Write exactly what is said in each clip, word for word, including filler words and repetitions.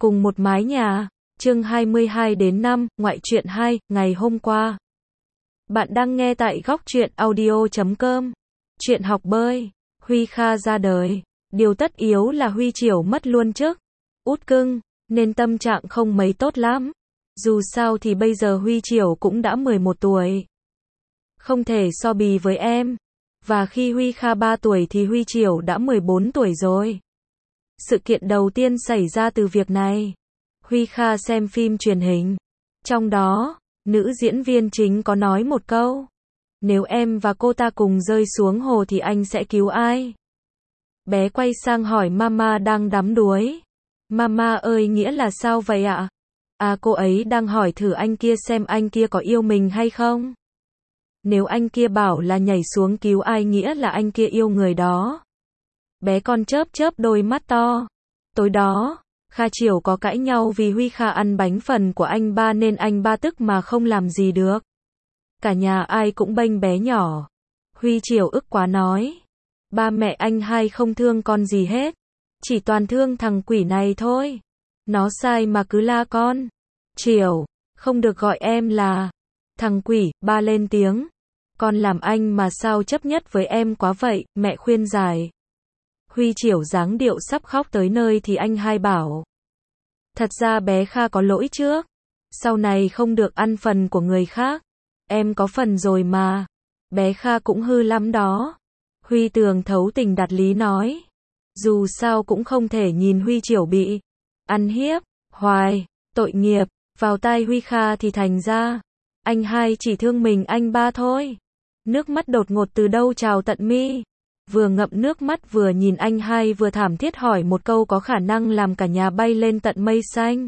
cùng một mái nhà. Chương hai mươi hai đến năm, ngoại truyện hai, ngày hôm qua. Bạn đang nghe tại góc truyện audio chấm com. Chuyện học bơi. Huy Kha ra đời. Điều tất yếu là Huy Triểu mất luôn chức. Út cưng, nên tâm trạng không mấy tốt lắm. Dù sao thì bây giờ Huy Triểu cũng đã mười một tuổi. Không thể so bì với em. Và khi Huy Kha ba tuổi thì Huy Triểu đã mười bốn tuổi rồi. Sự kiện đầu tiên xảy ra từ việc này. Huy Kha xem phim truyền hình. Trong đó, nữ diễn viên chính có nói một câu. Nếu em và cô ta cùng rơi xuống hồ thì anh sẽ cứu ai? Bé quay sang hỏi mama đang đắm đuối. Mama ơi, nghĩa là sao vậy ạ? À, cô ấy đang hỏi thử anh kia xem anh kia có yêu mình hay không? Nếu anh kia bảo là nhảy xuống cứu ai nghĩa là anh kia yêu người đó. Bé con chớp chớp đôi mắt to. Tối đó, Kha Triểu có cãi nhau vì Huy Kha ăn bánh phần của anh ba nên anh ba tức mà không làm gì được. Cả nhà ai cũng bênh bé nhỏ. Huy Triểu ức quá nói. Ba mẹ anh hai không thương con gì hết. Chỉ toàn thương thằng quỷ này thôi. Nó sai mà cứ la con. Triểu, không được gọi em là thằng quỷ, ba lên tiếng. Con làm anh mà sao chấp nhất với em quá vậy, mẹ khuyên giải. Huy Triểu dáng điệu sắp khóc tới nơi thì anh hai bảo. Thật ra bé Kha có lỗi trước. Sau này không được ăn phần của người khác. Em có phần rồi mà. Bé Kha cũng hư lắm đó. Huy Tường thấu tình đạt lý nói. Dù sao cũng không thể nhìn Huy Triểu bị ăn hiếp, hoài, tội nghiệp, vào tai Huy Kha thì thành ra. Anh hai chỉ thương mình anh ba thôi. Nước mắt đột ngột từ đâu trào tận mi. Vừa ngậm nước mắt vừa nhìn anh hai vừa thảm thiết hỏi một câu có khả năng làm cả nhà bay lên tận mây xanh.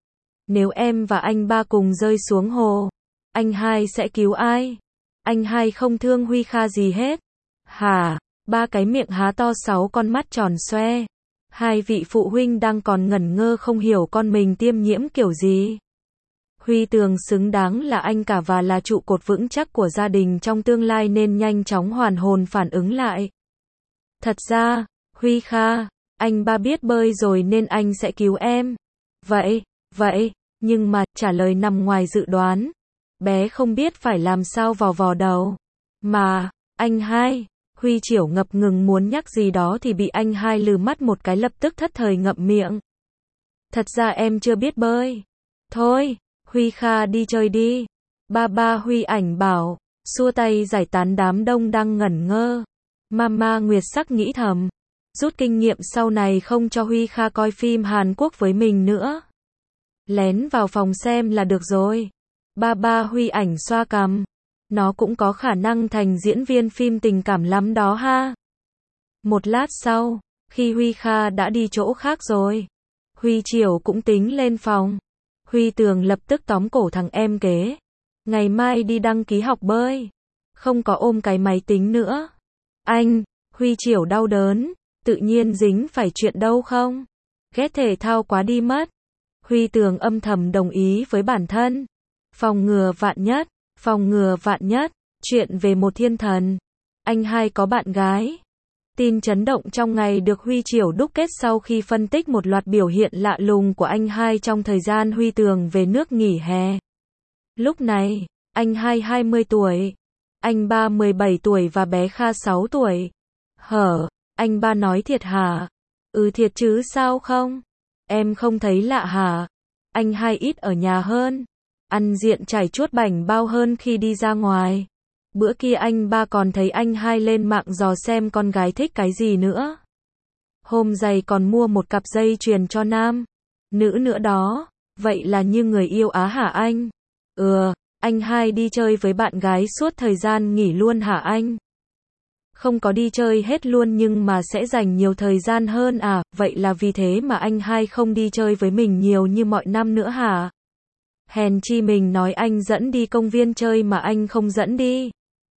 Nếu em và anh ba cùng rơi xuống hồ, anh hai sẽ cứu ai? Anh hai không thương Huy Kha gì hết. Hả? Ba cái miệng há to, sáu con mắt tròn xoe. Hai vị phụ huynh đang còn ngẩn ngơ không hiểu con mình tiêm nhiễm kiểu gì. Huy Tường xứng đáng là anh cả và là trụ cột vững chắc của gia đình trong tương lai nên nhanh chóng hoàn hồn phản ứng lại. Thật ra, Huy Kha, anh ba biết bơi rồi nên anh sẽ cứu em. Vậy, vậy, nhưng mà, trả lời nằm ngoài dự đoán. Bé không biết phải làm sao vò vò đầu. Mà, anh hai, Huy Triểu ngập ngừng muốn nhắc gì đó thì bị anh hai lừ mắt một cái lập tức thất thời ngậm miệng. Thật ra em chưa biết bơi. Thôi, Huy Kha đi chơi đi. Ba ba Huy ảnh bảo, xua tay giải tán đám đông đang ngẩn ngơ. Mama Nguyệt Sắc nghĩ thầm. Rút kinh nghiệm sau này không cho Huy Kha coi phim Hàn Quốc với mình nữa. Lén vào phòng xem là được rồi. Ba ba Huy ảnh xoa cằm. Nó cũng có khả năng thành diễn viên phim tình cảm lắm đó ha. Một lát sau, khi Huy Kha đã đi chỗ khác rồi, Huy Triểu cũng tính lên phòng. Huy Tường lập tức tóm cổ thằng em kế. Ngày mai đi đăng ký học bơi. Không có ôm cái máy tính nữa. Anh, Huy Triểu đau đớn. Tự nhiên dính phải chuyện đâu không? Ghét thể thao quá đi mất. Huy Tường âm thầm đồng ý với bản thân. Phòng ngừa vạn nhất. Phòng ngừa vạn nhất. Chuyện về một thiên thần. Anh hai có bạn gái. Tin chấn động trong ngày được Huy Triểu đúc kết sau khi phân tích một loạt biểu hiện lạ lùng của anh hai trong thời gian Huy Tường về nước nghỉ hè. Lúc này, anh hai hai mươi tuổi, anh ba mười bảy tuổi và bé Kha sáu tuổi. Hở, anh ba nói thiệt hả? Ừ thiệt chứ sao không? Em không thấy lạ hả? Anh hai ít ở nhà hơn. Ăn diện chảy chuốt bảnh bao hơn khi đi ra ngoài. Bữa kia anh ba còn thấy anh hai lên mạng dò xem con gái thích cái gì nữa. Hôm giày còn mua một cặp dây chuyền cho nam. Nữ nữa đó. Vậy là như người yêu á hả anh? Ừ, anh hai đi chơi với bạn gái suốt thời gian nghỉ luôn hả anh? Không có đi chơi hết luôn nhưng mà sẽ dành nhiều thời gian hơn à? Vậy là vì thế mà anh hai không đi chơi với mình nhiều như mọi năm nữa hả? Hèn chi mình nói anh dẫn đi công viên chơi mà anh không dẫn đi.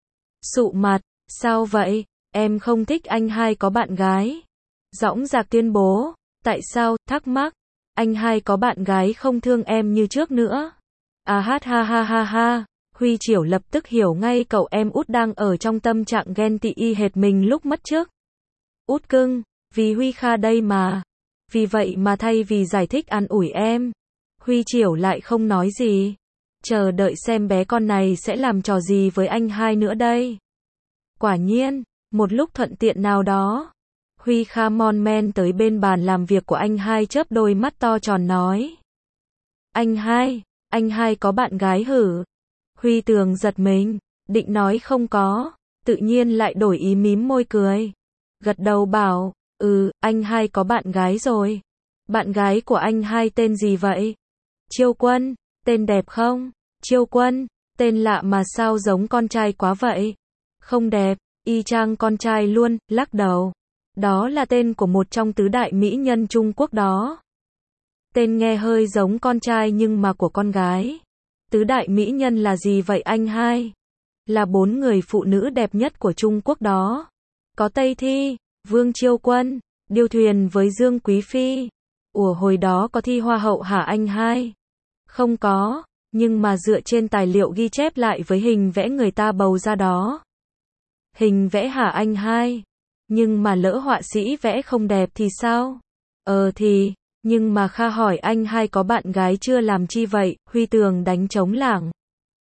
Sụ mặt, sao vậy? Em không thích anh hai có bạn gái. Dõng dạc tuyên bố. Tại sao? Thắc mắc. Anh hai có bạn gái không thương em như trước nữa. À hát ha ha ha ha. Huy Triểu lập tức hiểu ngay cậu em út đang ở trong tâm trạng ghen tị y hệt mình lúc mất trước. Út cưng, vì Huy Kha đây mà. Vì vậy mà thay vì giải thích an ủi em, Huy Chiểu lại không nói gì. Chờ đợi xem bé con này sẽ làm trò gì với anh hai nữa đây. Quả nhiên, một lúc thuận tiện nào đó, Huy Kha mon men tới bên bàn làm việc của anh hai chớp đôi mắt to tròn nói. Anh hai, anh hai có bạn gái hử? Huy Tường giật mình, định nói không có, tự nhiên lại đổi ý mím môi cười. Gật đầu bảo, ừ, anh hai có bạn gái rồi. Bạn gái của anh hai tên gì vậy? Chiêu Quân, tên đẹp không? Chiêu Quân, tên lạ mà sao giống con trai quá vậy? Không đẹp, y chang con trai luôn, lắc đầu. Đó là tên của một trong tứ đại mỹ nhân Trung Quốc đó. Tên nghe hơi giống con trai nhưng mà của con gái. Tứ đại mỹ nhân là gì vậy anh hai? Là bốn người phụ nữ đẹp nhất của Trung Quốc đó. Có Tây Thi, Vương Chiêu Quân, Điêu Thuyền với Dương Quý Phi. Ủa hồi đó có thi hoa hậu hả anh hai? Không có, nhưng mà dựa trên tài liệu ghi chép lại với hình vẽ người ta bầu ra đó. Hình vẽ hả anh hai? Nhưng mà lỡ họa sĩ vẽ không đẹp thì sao? Ờ thì, nhưng mà Kha hỏi anh hai có bạn gái chưa làm chi vậy? Huy Tường đánh trống lảng.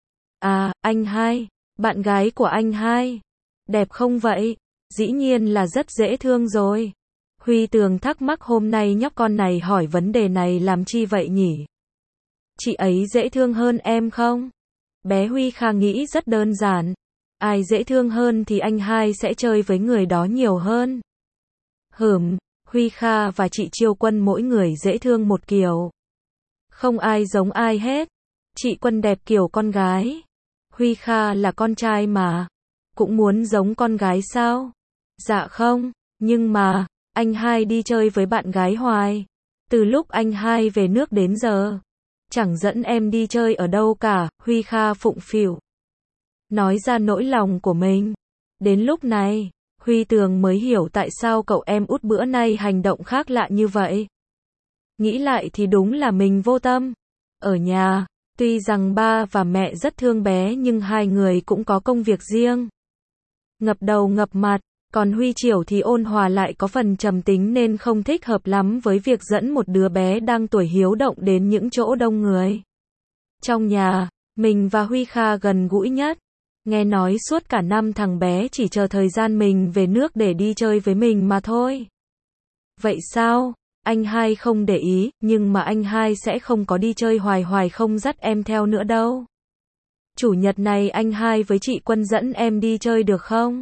À, anh hai, bạn gái của anh hai, đẹp không vậy? Dĩ nhiên là rất dễ thương rồi. Huy Tường thắc mắc hôm nay nhóc con này hỏi vấn đề này làm chi vậy nhỉ? Chị ấy dễ thương hơn em không? Bé Huy Kha nghĩ rất đơn giản. Ai dễ thương hơn thì anh hai sẽ chơi với người đó nhiều hơn. Hửm, Huy Kha và chị Chiêu Quân mỗi người dễ thương một kiểu. Không ai giống ai hết. Chị Quân đẹp kiểu con gái. Huy Kha là con trai mà. Cũng muốn giống con gái sao? Dạ không, nhưng mà, anh hai đi chơi với bạn gái hoài. Từ lúc anh hai về nước đến giờ. Chẳng dẫn em đi chơi ở đâu cả, Huy Kha phụng phịu. Nói ra nỗi lòng của mình. Đến lúc này, Huy Tường mới hiểu tại sao cậu em út bữa nay hành động khác lạ như vậy. Nghĩ lại thì đúng là mình vô tâm. Ở nhà, tuy rằng ba và mẹ rất thương bé nhưng hai người cũng có công việc riêng. Ngập đầu ngập mặt, còn Huy Chiểu thì ôn hòa lại có phần trầm tính nên không thích hợp lắm với việc dẫn một đứa bé đang tuổi hiếu động đến những chỗ đông người. Trong nhà, mình và Huy Kha gần gũi nhất. Nghe nói suốt cả năm thằng bé chỉ chờ thời gian mình về nước để đi chơi với mình mà thôi. Vậy sao? Anh hai không để ý, nhưng mà anh hai sẽ không có đi chơi hoài hoài không dắt em theo nữa đâu. Chủ nhật này anh hai với chị Quân dẫn em đi chơi được không?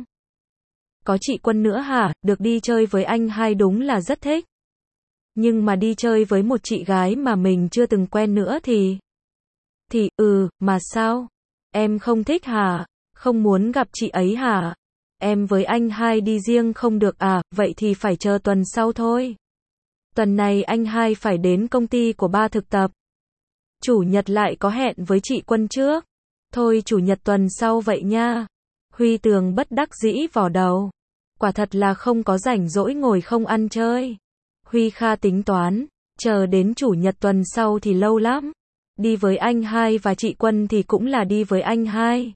Có chị Quân nữa hả? Được đi chơi với anh hai đúng là rất thích. Nhưng mà đi chơi với một chị gái mà mình chưa từng quen nữa thì... Thì, ừ, mà sao? Em không thích hả? Không muốn gặp chị ấy hả? Em với anh hai đi riêng không được à? Vậy thì phải chờ tuần sau thôi. Tuần này anh hai phải đến công ty của ba thực tập. Chủ nhật lại có hẹn với chị Quân trước. Thôi chủ nhật tuần sau vậy nha. Huy Tường bất đắc dĩ vò đầu. Quả thật là không có rảnh rỗi ngồi không ăn chơi. Huy Kha tính toán, chờ đến chủ nhật tuần sau thì lâu lắm. Đi với anh hai và chị Quân thì cũng là đi với anh hai.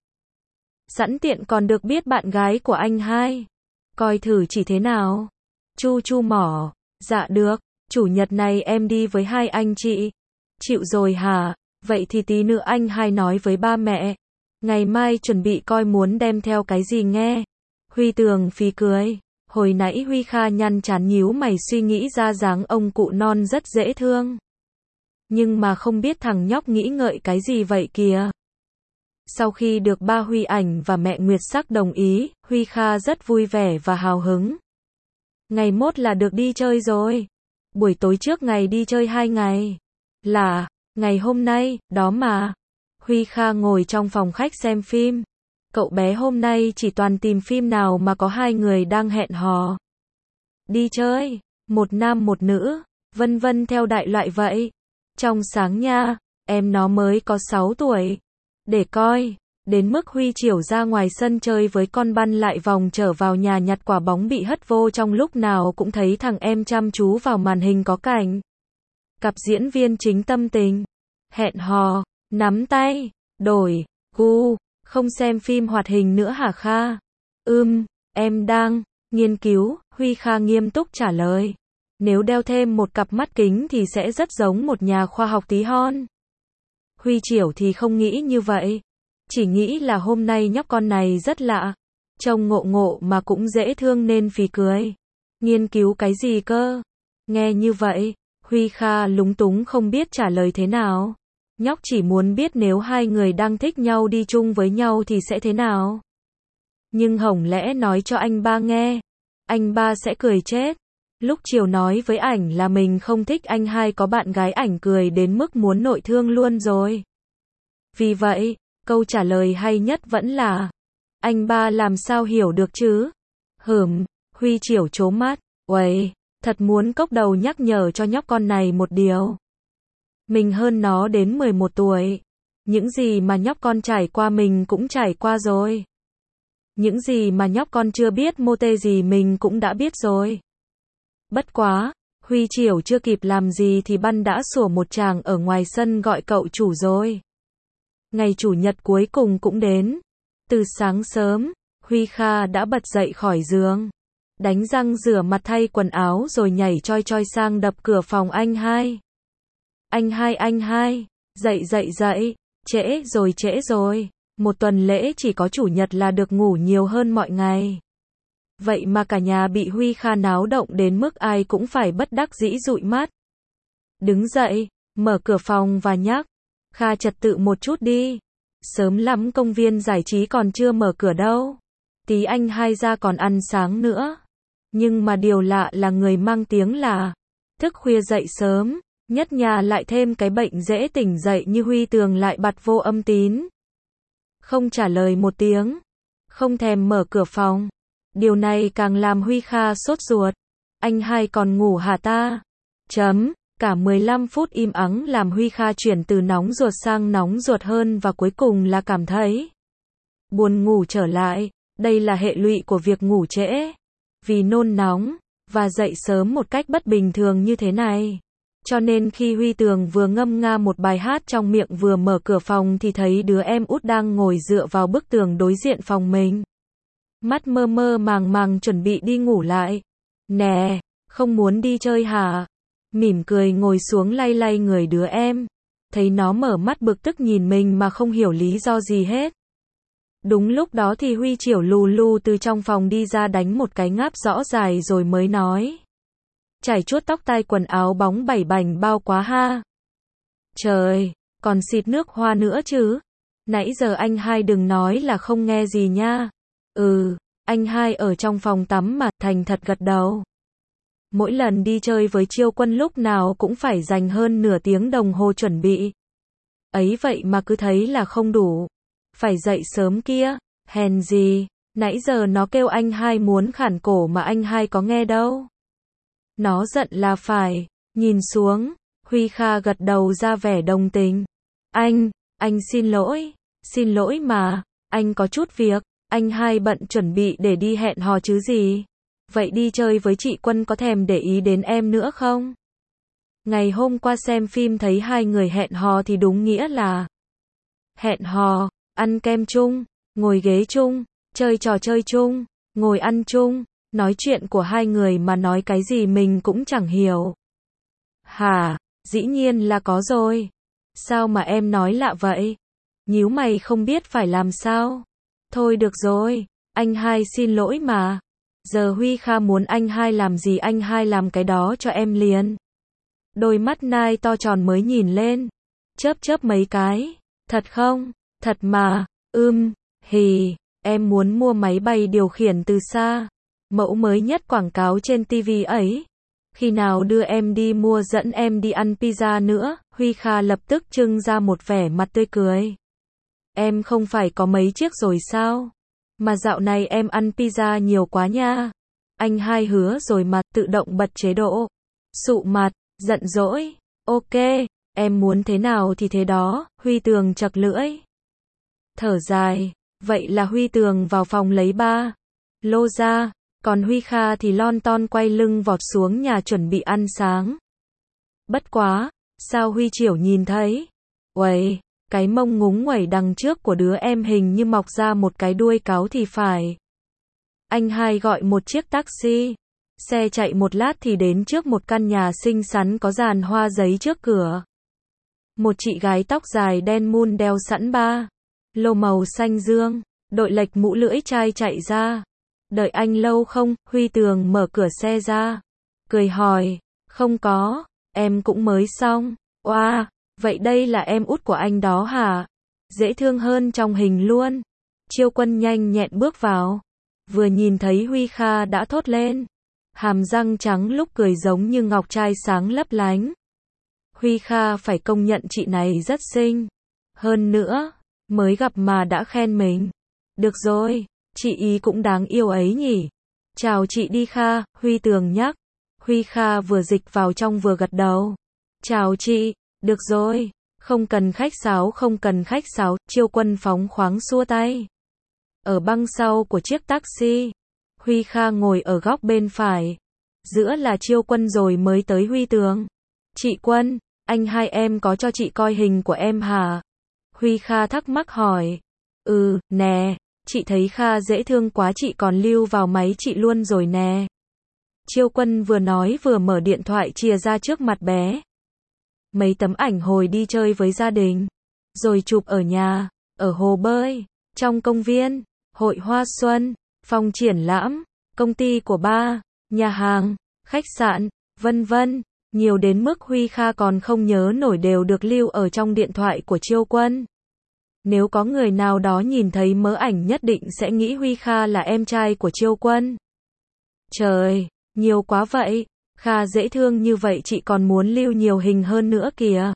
Sẵn tiện còn được biết bạn gái của anh hai. Coi thử chỉ thế nào. Chu chu mỏ. Dạ được, chủ nhật này em đi với hai anh chị. Chịu rồi hả? Vậy thì tí nữa anh hai nói với ba mẹ. Ngày mai chuẩn bị coi muốn đem theo cái gì nghe. Huy Tường phì cười. Hồi nãy Huy Kha nhăn chán nhíu mày suy nghĩ ra dáng ông cụ non rất dễ thương. Nhưng mà không biết thằng nhóc nghĩ ngợi cái gì vậy kìa. Sau khi được ba Huy Ảnh và mẹ Nguyệt Sắc đồng ý, Huy Kha rất vui vẻ và hào hứng. Ngày mốt là được đi chơi rồi. Buổi tối trước ngày đi chơi hai ngày. Là, ngày hôm nay, đó mà. Huy Kha ngồi trong phòng khách xem phim. Cậu bé hôm nay chỉ toàn tìm phim nào mà có hai người đang hẹn hò. Đi chơi, một nam một nữ, vân vân theo đại loại vậy. Trong sáng nha, em nó mới có sáu tuổi. Để coi, đến mức Huy Chiểu ra ngoài sân chơi với con băn lại vòng trở vào nhà nhặt quả bóng bị hất vô trong lúc nào cũng thấy thằng em chăm chú vào màn hình có cảnh. Cặp diễn viên chính tâm tình, hẹn hò, nắm tay, đổi, gu, không xem phim hoạt hình nữa hả Kha? Ừm, em đang nghiên cứu, Huy Kha nghiêm túc trả lời. Nếu đeo thêm một cặp mắt kính thì sẽ rất giống một nhà khoa học tí hon. Huy Chiểu thì không nghĩ như vậy. Chỉ nghĩ là hôm nay nhóc con này rất lạ. Trông ngộ ngộ mà cũng dễ thương nên phì cười. Nghiên cứu cái gì cơ? Nghe như vậy, Huy Kha lúng túng không biết trả lời thế nào. Nhóc chỉ muốn biết nếu hai người đang thích nhau đi chung với nhau thì sẽ thế nào. Nhưng Hồng Lẽ nói cho anh ba nghe. Anh ba sẽ cười chết. Lúc chiều nói với ảnh là mình không thích anh hai có bạn gái, ảnh cười đến mức muốn nội thương luôn rồi. Vì vậy, câu trả lời hay nhất vẫn là anh ba làm sao hiểu được chứ? Hửm, Huy Chiểu trố mắt. Uầy, thật muốn cốc đầu nhắc nhở cho nhóc con này một điều. Mình hơn nó đến mười một tuổi. Những gì mà nhóc con trải qua mình cũng trải qua rồi. Những gì mà nhóc con chưa biết mô tê gì mình cũng đã biết rồi. Bất quá, Huy Chiểu chưa kịp làm gì thì Băn đã sủa một tràng ở ngoài sân gọi cậu chủ rồi. Ngày chủ nhật cuối cùng cũng đến. Từ sáng sớm, Huy Kha đã bật dậy khỏi giường. Đánh răng rửa mặt thay quần áo rồi nhảy choi choi sang đập cửa phòng anh hai. Anh hai anh hai, dậy dậy dậy, trễ rồi trễ rồi. Một tuần lễ chỉ có chủ nhật là được ngủ nhiều hơn mọi ngày. Vậy mà cả nhà bị Huy Kha náo động đến mức ai cũng phải bất đắc dĩ dụi mắt. Đứng dậy, mở cửa phòng và nhắc. Kha trật tự một chút đi. Sớm lắm công viên giải trí còn chưa mở cửa đâu. Tí anh hai ra còn ăn sáng nữa. Nhưng mà điều lạ là người mang tiếng là thức khuya dậy sớm, nhất nhà lại thêm cái bệnh dễ tỉnh dậy như Huy Tường lại bặt vô âm tín. Không trả lời một tiếng. Không thèm mở cửa phòng. Điều này càng làm Huy Kha sốt ruột. Anh hai còn ngủ hả ta? Chấm. Cả mười lăm phút im ắng làm Huy Kha chuyển từ nóng ruột sang nóng ruột hơn và cuối cùng là cảm thấy buồn ngủ trở lại. Đây là hệ lụy của việc ngủ trễ. Vì nôn nóng và dậy sớm một cách bất bình thường như thế này. Cho nên khi Huy Tường vừa ngâm nga một bài hát trong miệng vừa mở cửa phòng thì thấy đứa em út đang ngồi dựa vào bức tường đối diện phòng mình. Mắt mơ mơ màng màng chuẩn bị đi ngủ lại. Nè, không muốn đi chơi hả? Mỉm cười ngồi xuống lay lay người đứa em. Thấy nó mở mắt bực tức nhìn mình mà không hiểu lý do gì hết. Đúng lúc đó thì Huy Chiểu lù lù từ trong phòng đi ra đánh một cái ngáp rõ dài rồi mới nói. Chải chuốt tóc tai quần áo bóng bẩy bành bao quá ha. Trời, còn xịt nước hoa nữa chứ. Nãy giờ anh hai đừng nói là không nghe gì nha. Ừ, anh hai ở trong phòng tắm mà, thành thật gật đầu. Mỗi lần đi chơi với Chiêu Quân lúc nào cũng phải dành hơn nửa tiếng đồng hồ chuẩn bị. Ấy vậy mà cứ thấy là không đủ. Phải dậy sớm kia, hèn gì, nãy giờ nó kêu anh hai muốn khản cổ mà anh hai có nghe đâu. Nó giận là phải, nhìn xuống, Huy Kha gật đầu ra vẻ đồng tình. Anh, anh xin lỗi, xin lỗi mà, anh có chút việc, anh hai bận chuẩn bị để đi hẹn hò chứ gì. Vậy đi chơi với chị Quân có thèm để ý đến em nữa không? Ngày hôm qua xem phim thấy hai người hẹn hò thì đúng nghĩa là hẹn hò, ăn kem chung, ngồi ghế chung, chơi trò chơi chung, ngồi ăn chung, nói chuyện của hai người mà nói cái gì mình cũng chẳng hiểu. Hả, dĩ nhiên là có rồi. Sao mà em nói lạ vậy? Nhíu mày không biết phải làm sao. Thôi được rồi, anh hai xin lỗi mà. Giờ Huy Kha muốn anh hai làm gì anh hai làm cái đó cho em liền. Đôi mắt nai to tròn mới nhìn lên. Chớp chớp mấy cái. Thật không? Thật mà. Ưm, hì, em muốn mua máy bay điều khiển từ xa. Mẫu mới nhất quảng cáo trên ti vi ấy. Khi nào đưa em đi mua dẫn em đi ăn pizza nữa? Huy Kha lập tức trưng ra một vẻ mặt tươi cười. Em không phải có mấy chiếc rồi sao? Mà dạo này em ăn pizza nhiều quá nha. Anh hai hứa rồi mà tự động bật chế độ. Sụ mặt, giận dỗi. Ok, em muốn thế nào thì thế đó. Huy Tường chật lưỡi. Thở dài. Vậy là Huy Tường vào phòng lấy ba lô ra. Còn Huy Kha thì lon ton quay lưng vọt xuống nhà chuẩn bị ăn sáng. Bất quá, sao Huy Chiểu nhìn thấy? Uầy, cái mông ngúng nguẩy đằng trước của đứa em hình như mọc ra một cái đuôi cáo thì phải. Anh hai gọi một chiếc taxi. Xe chạy một lát thì đến trước một căn nhà xinh xắn có dàn hoa giấy trước cửa. Một chị gái tóc dài đen mun đeo sẵn ba lô màu xanh dương, đội lệch mũ lưỡi chai chạy ra. Đợi anh lâu không? Huy Tường mở cửa xe ra, cười hỏi, không có, em cũng mới xong. Oa, vậy đây là em út của anh đó hả? Dễ thương hơn trong hình luôn. Chiêu Quân nhanh nhẹn bước vào, vừa nhìn thấy Huy Kha đã thốt lên. Hàm răng trắng lúc cười giống như ngọc trai sáng lấp lánh. Huy Kha phải công nhận chị này rất xinh. Hơn nữa, mới gặp mà đã khen mình. Được rồi, chị ý cũng đáng yêu ấy nhỉ. Chào chị đi Kha, Huy Tường nhắc. Huy Kha vừa dịch vào trong vừa gật đầu. Chào chị, được rồi, không cần khách sáo không cần khách sáo, Chiêu Quân phóng khoáng xua tay. Ở băng sau của chiếc taxi, Huy Kha ngồi ở góc bên phải. Giữa là Chiêu Quân rồi mới tới Huy Tường. Chị Quân, anh hai em có cho chị coi hình của em hả? Huy Kha thắc mắc hỏi. Ừ, nè, chị thấy Kha dễ thương quá chị còn lưu vào máy chị luôn rồi nè. Chiêu Quân vừa nói vừa mở điện thoại chìa ra trước mặt bé. Mấy tấm ảnh hồi đi chơi với gia đình, rồi chụp ở nhà, ở hồ bơi, trong công viên, hội hoa xuân, phòng triển lãm, công ty của ba, nhà hàng, khách sạn, vân vân, nhiều đến mức Huy Kha còn không nhớ nổi đều được lưu ở trong điện thoại của Chiêu Quân. Nếu có người nào đó nhìn thấy mớ ảnh nhất định sẽ nghĩ Huy Kha là em trai của Chiêu Quân. Trời, nhiều quá vậy. Kha dễ thương như vậy chị còn muốn lưu nhiều hình hơn nữa kìa.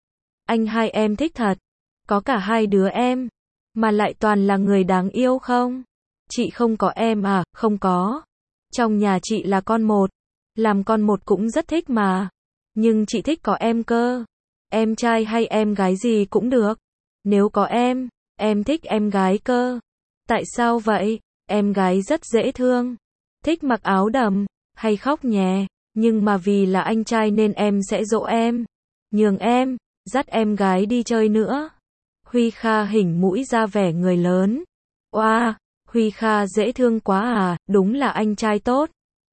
Anh hai em thích thật. Có cả hai đứa em. Mà lại toàn là người đáng yêu không? Chị không có em à? Không có. Trong nhà chị là con một. Làm con một cũng rất thích mà. Nhưng chị thích có em cơ. Em trai hay em gái gì cũng được. Nếu có em, em thích em gái cơ. Tại sao vậy? Em gái rất dễ thương. Thích mặc áo đầm, hay khóc nhè. Nhưng mà vì là anh trai nên em sẽ dỗ em. Nhường em, dắt em gái đi chơi nữa. Huy Kha hỉnh mũi ra vẻ người lớn. Oa, Huy Kha dễ thương quá à, đúng là anh trai tốt.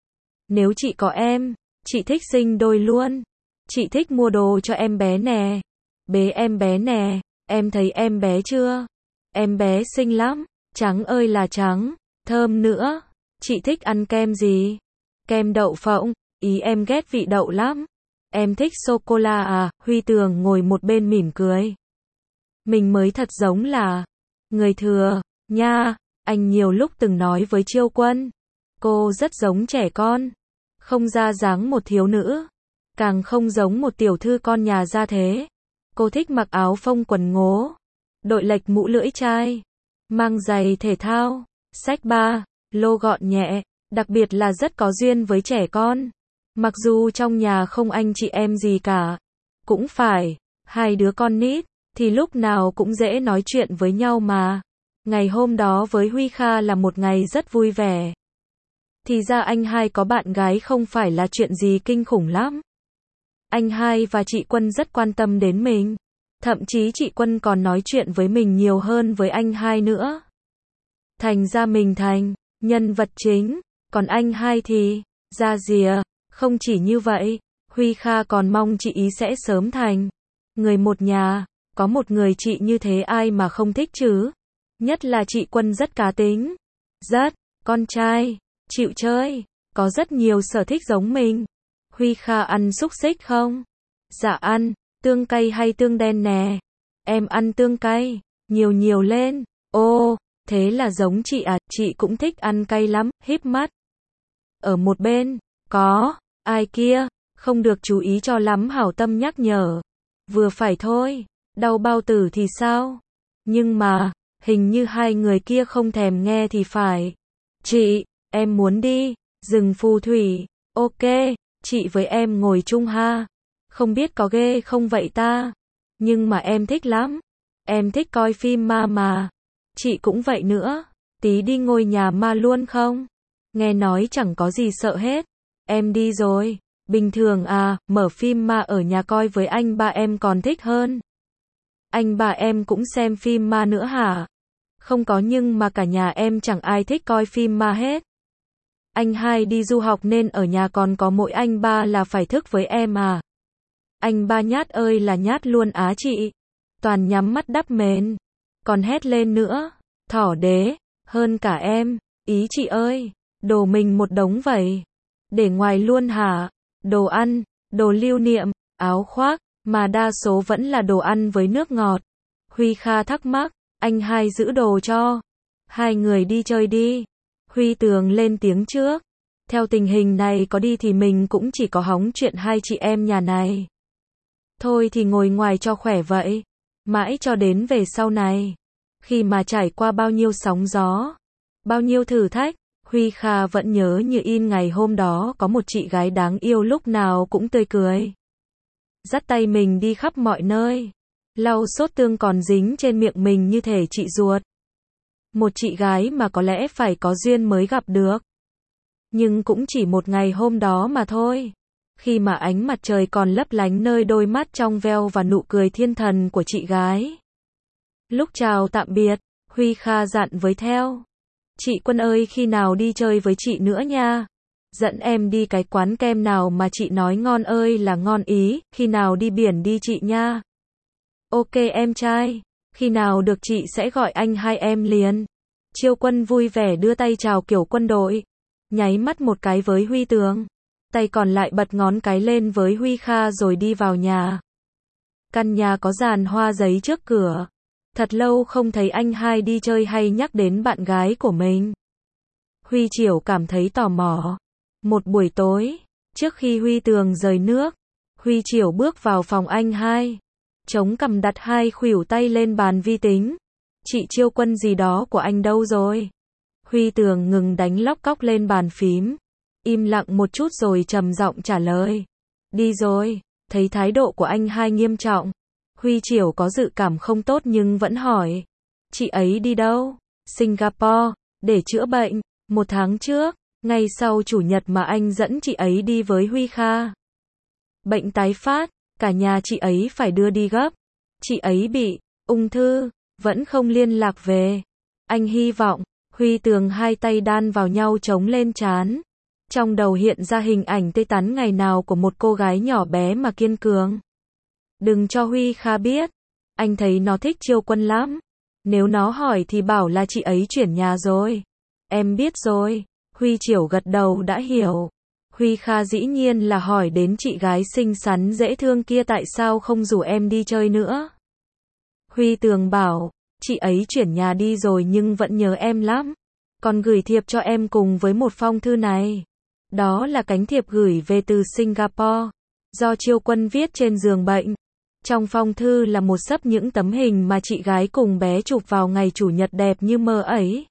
Nếu chị có em, chị thích sinh đôi luôn. Chị thích mua đồ cho em bé nè. Bế em bé nè, em thấy em bé chưa? Em bé xinh lắm, trắng ơi là trắng, thơm nữa. Chị thích ăn kem gì? Kem đậu phộng, ý em ghét vị đậu lắm. Em thích sô-cô-la à? Huy Tường ngồi một bên mỉm cười. Mình mới thật giống là người thừa, nha. Anh nhiều lúc từng nói với Chiêu Quân. Cô rất giống trẻ con. Không ra dáng một thiếu nữ. Càng không giống một tiểu thư con nhà gia thế. Cô thích mặc áo phông quần ngố. Đội lệch mũ lưỡi chai. Mang giày thể thao. Xách ba, lô gọn nhẹ. Đặc biệt là rất có duyên với trẻ con. Mặc dù trong nhà không anh chị em gì cả. Cũng phải, hai đứa con nít, thì lúc nào cũng dễ nói chuyện với nhau mà. Ngày hôm đó với Huy Kha là một ngày rất vui vẻ. Thì ra anh hai có bạn gái không phải là chuyện gì kinh khủng lắm. Anh hai và chị Quân rất quan tâm đến mình. Thậm chí chị Quân còn nói chuyện với mình nhiều hơn với anh hai nữa. Thành ra mình thành nhân vật chính, còn anh hai thì da dìa. Không chỉ như vậy, Huy Kha còn mong chị ý sẽ sớm thành người một nhà. Có một người chị như thế ai mà không thích chứ. Nhất là chị Quân rất cá tính. Rất, con trai, chịu chơi, có rất nhiều sở thích giống mình. Huy Kha ăn xúc xích không? Dạ ăn, tương cay hay tương đen nè? Em ăn tương cay, nhiều nhiều lên. Ô, thế là giống chị à, chị cũng thích ăn cay lắm, híp mắt. Ở một bên, có, ai kia, không được chú ý cho lắm hảo tâm nhắc nhở. Vừa phải thôi, đau bao tử thì sao? Nhưng mà, hình như hai người kia không thèm nghe thì phải. Chị, em muốn đi, rừng phù thủy, ok, chị với em ngồi chung ha. Không biết có ghê không vậy ta? Nhưng mà em thích lắm. Em thích coi phim ma mà. Chị cũng vậy nữa. Tí đi ngôi nhà ma luôn không? Nghe nói chẳng có gì sợ hết. Em đi rồi. Bình thường à, mở phim ma ở nhà coi với anh ba em còn thích hơn. Anh ba em cũng xem phim ma nữa hả? Không có, nhưng mà cả nhà em chẳng ai thích coi phim ma hết. Anh hai đi du học nên ở nhà còn có mỗi anh ba là phải thức với em à. Anh ba nhát ơi là nhát luôn á chị. Toàn nhắm mắt đắp mền. Còn hét lên nữa. Thỏ đế, hơn cả em. Ý chị ơi, đồ mình một đống vậy. Để ngoài luôn hả? Đồ ăn, đồ lưu niệm, áo khoác, mà đa số vẫn là đồ ăn với nước ngọt. Huy Kha thắc mắc, anh hai giữ đồ cho. Hai người đi chơi đi. Huy Tường lên tiếng trước. Theo tình hình này có đi thì mình cũng chỉ có hóng chuyện hai chị em nhà này. Thôi thì ngồi ngoài cho khỏe vậy. Mãi cho đến về sau này. Khi mà trải qua bao nhiêu sóng gió, bao nhiêu thử thách, Huy Kha vẫn nhớ như in ngày hôm đó có một chị gái đáng yêu lúc nào cũng tươi cười. Dắt tay mình đi khắp mọi nơi. Lau sốt tương còn dính trên miệng mình như thể chị ruột. Một chị gái mà có lẽ phải có duyên mới gặp được. Nhưng cũng chỉ một ngày hôm đó mà thôi. Khi mà ánh mặt trời còn lấp lánh nơi đôi mắt trong veo và nụ cười thiên thần của chị gái. Lúc chào tạm biệt, Huy Kha dặn với theo. Chị Quân ơi, khi nào đi chơi với chị nữa nha. Dẫn em đi cái quán kem nào mà chị nói ngon ơi là ngon ý, khi nào đi biển đi chị nha. Ok em trai, khi nào được chị sẽ gọi anh hai em liền. Chiêu Quân vui vẻ đưa tay chào kiểu quân đội. Nháy mắt một cái với Huy Tường. Tay còn lại bật ngón cái lên với Huy Kha rồi đi vào nhà. Căn nhà có dàn hoa giấy trước cửa. Thật lâu không thấy anh hai đi chơi hay nhắc đến bạn gái của mình. Huy Triểu cảm thấy tò mò. Một buổi tối, trước khi Huy Tường rời nước, Huy Triểu bước vào phòng anh hai. Chống cằm đặt hai khuỷu tay lên bàn vi tính. Chị Chiêu Quân gì đó của anh đâu rồi? Huy Tường ngừng đánh lóc cóc lên bàn phím. Im lặng một chút rồi trầm giọng trả lời. Đi rồi, thấy thái độ của anh hai nghiêm trọng. Huy Triểu có dự cảm không tốt nhưng vẫn hỏi. Chị ấy đi đâu? Singapore, để chữa bệnh. Một tháng trước, ngay sau chủ nhật mà anh dẫn chị ấy đi với Huy Kha. Bệnh tái phát, cả nhà chị ấy phải đưa đi gấp. Chị ấy bị ung thư, vẫn không liên lạc về. Anh hy vọng. Huy Tường hai tay đan vào nhau chống lên trán. Trong đầu hiện ra hình ảnh tươi tắn ngày nào của một cô gái nhỏ bé mà kiên cường. Đừng cho Huy Kha biết. Anh thấy nó thích Chiêu Quân lắm. Nếu nó hỏi thì bảo là chị ấy chuyển nhà rồi. Em biết rồi. Huy Triểu gật đầu đã hiểu. Huy Kha dĩ nhiên là hỏi đến chị gái xinh xắn dễ thương kia tại sao không rủ em đi chơi nữa. Huy Tường bảo, chị ấy chuyển nhà đi rồi nhưng vẫn nhớ em lắm. Còn gửi thiệp cho em cùng với một phong thư này. Đó là cánh thiệp gửi về từ Singapore. Do Chiêu Quân viết trên giường bệnh. Trong phong thư là một xấp những tấm hình mà chị gái cùng bé chụp vào ngày chủ nhật đẹp như mơ ấy.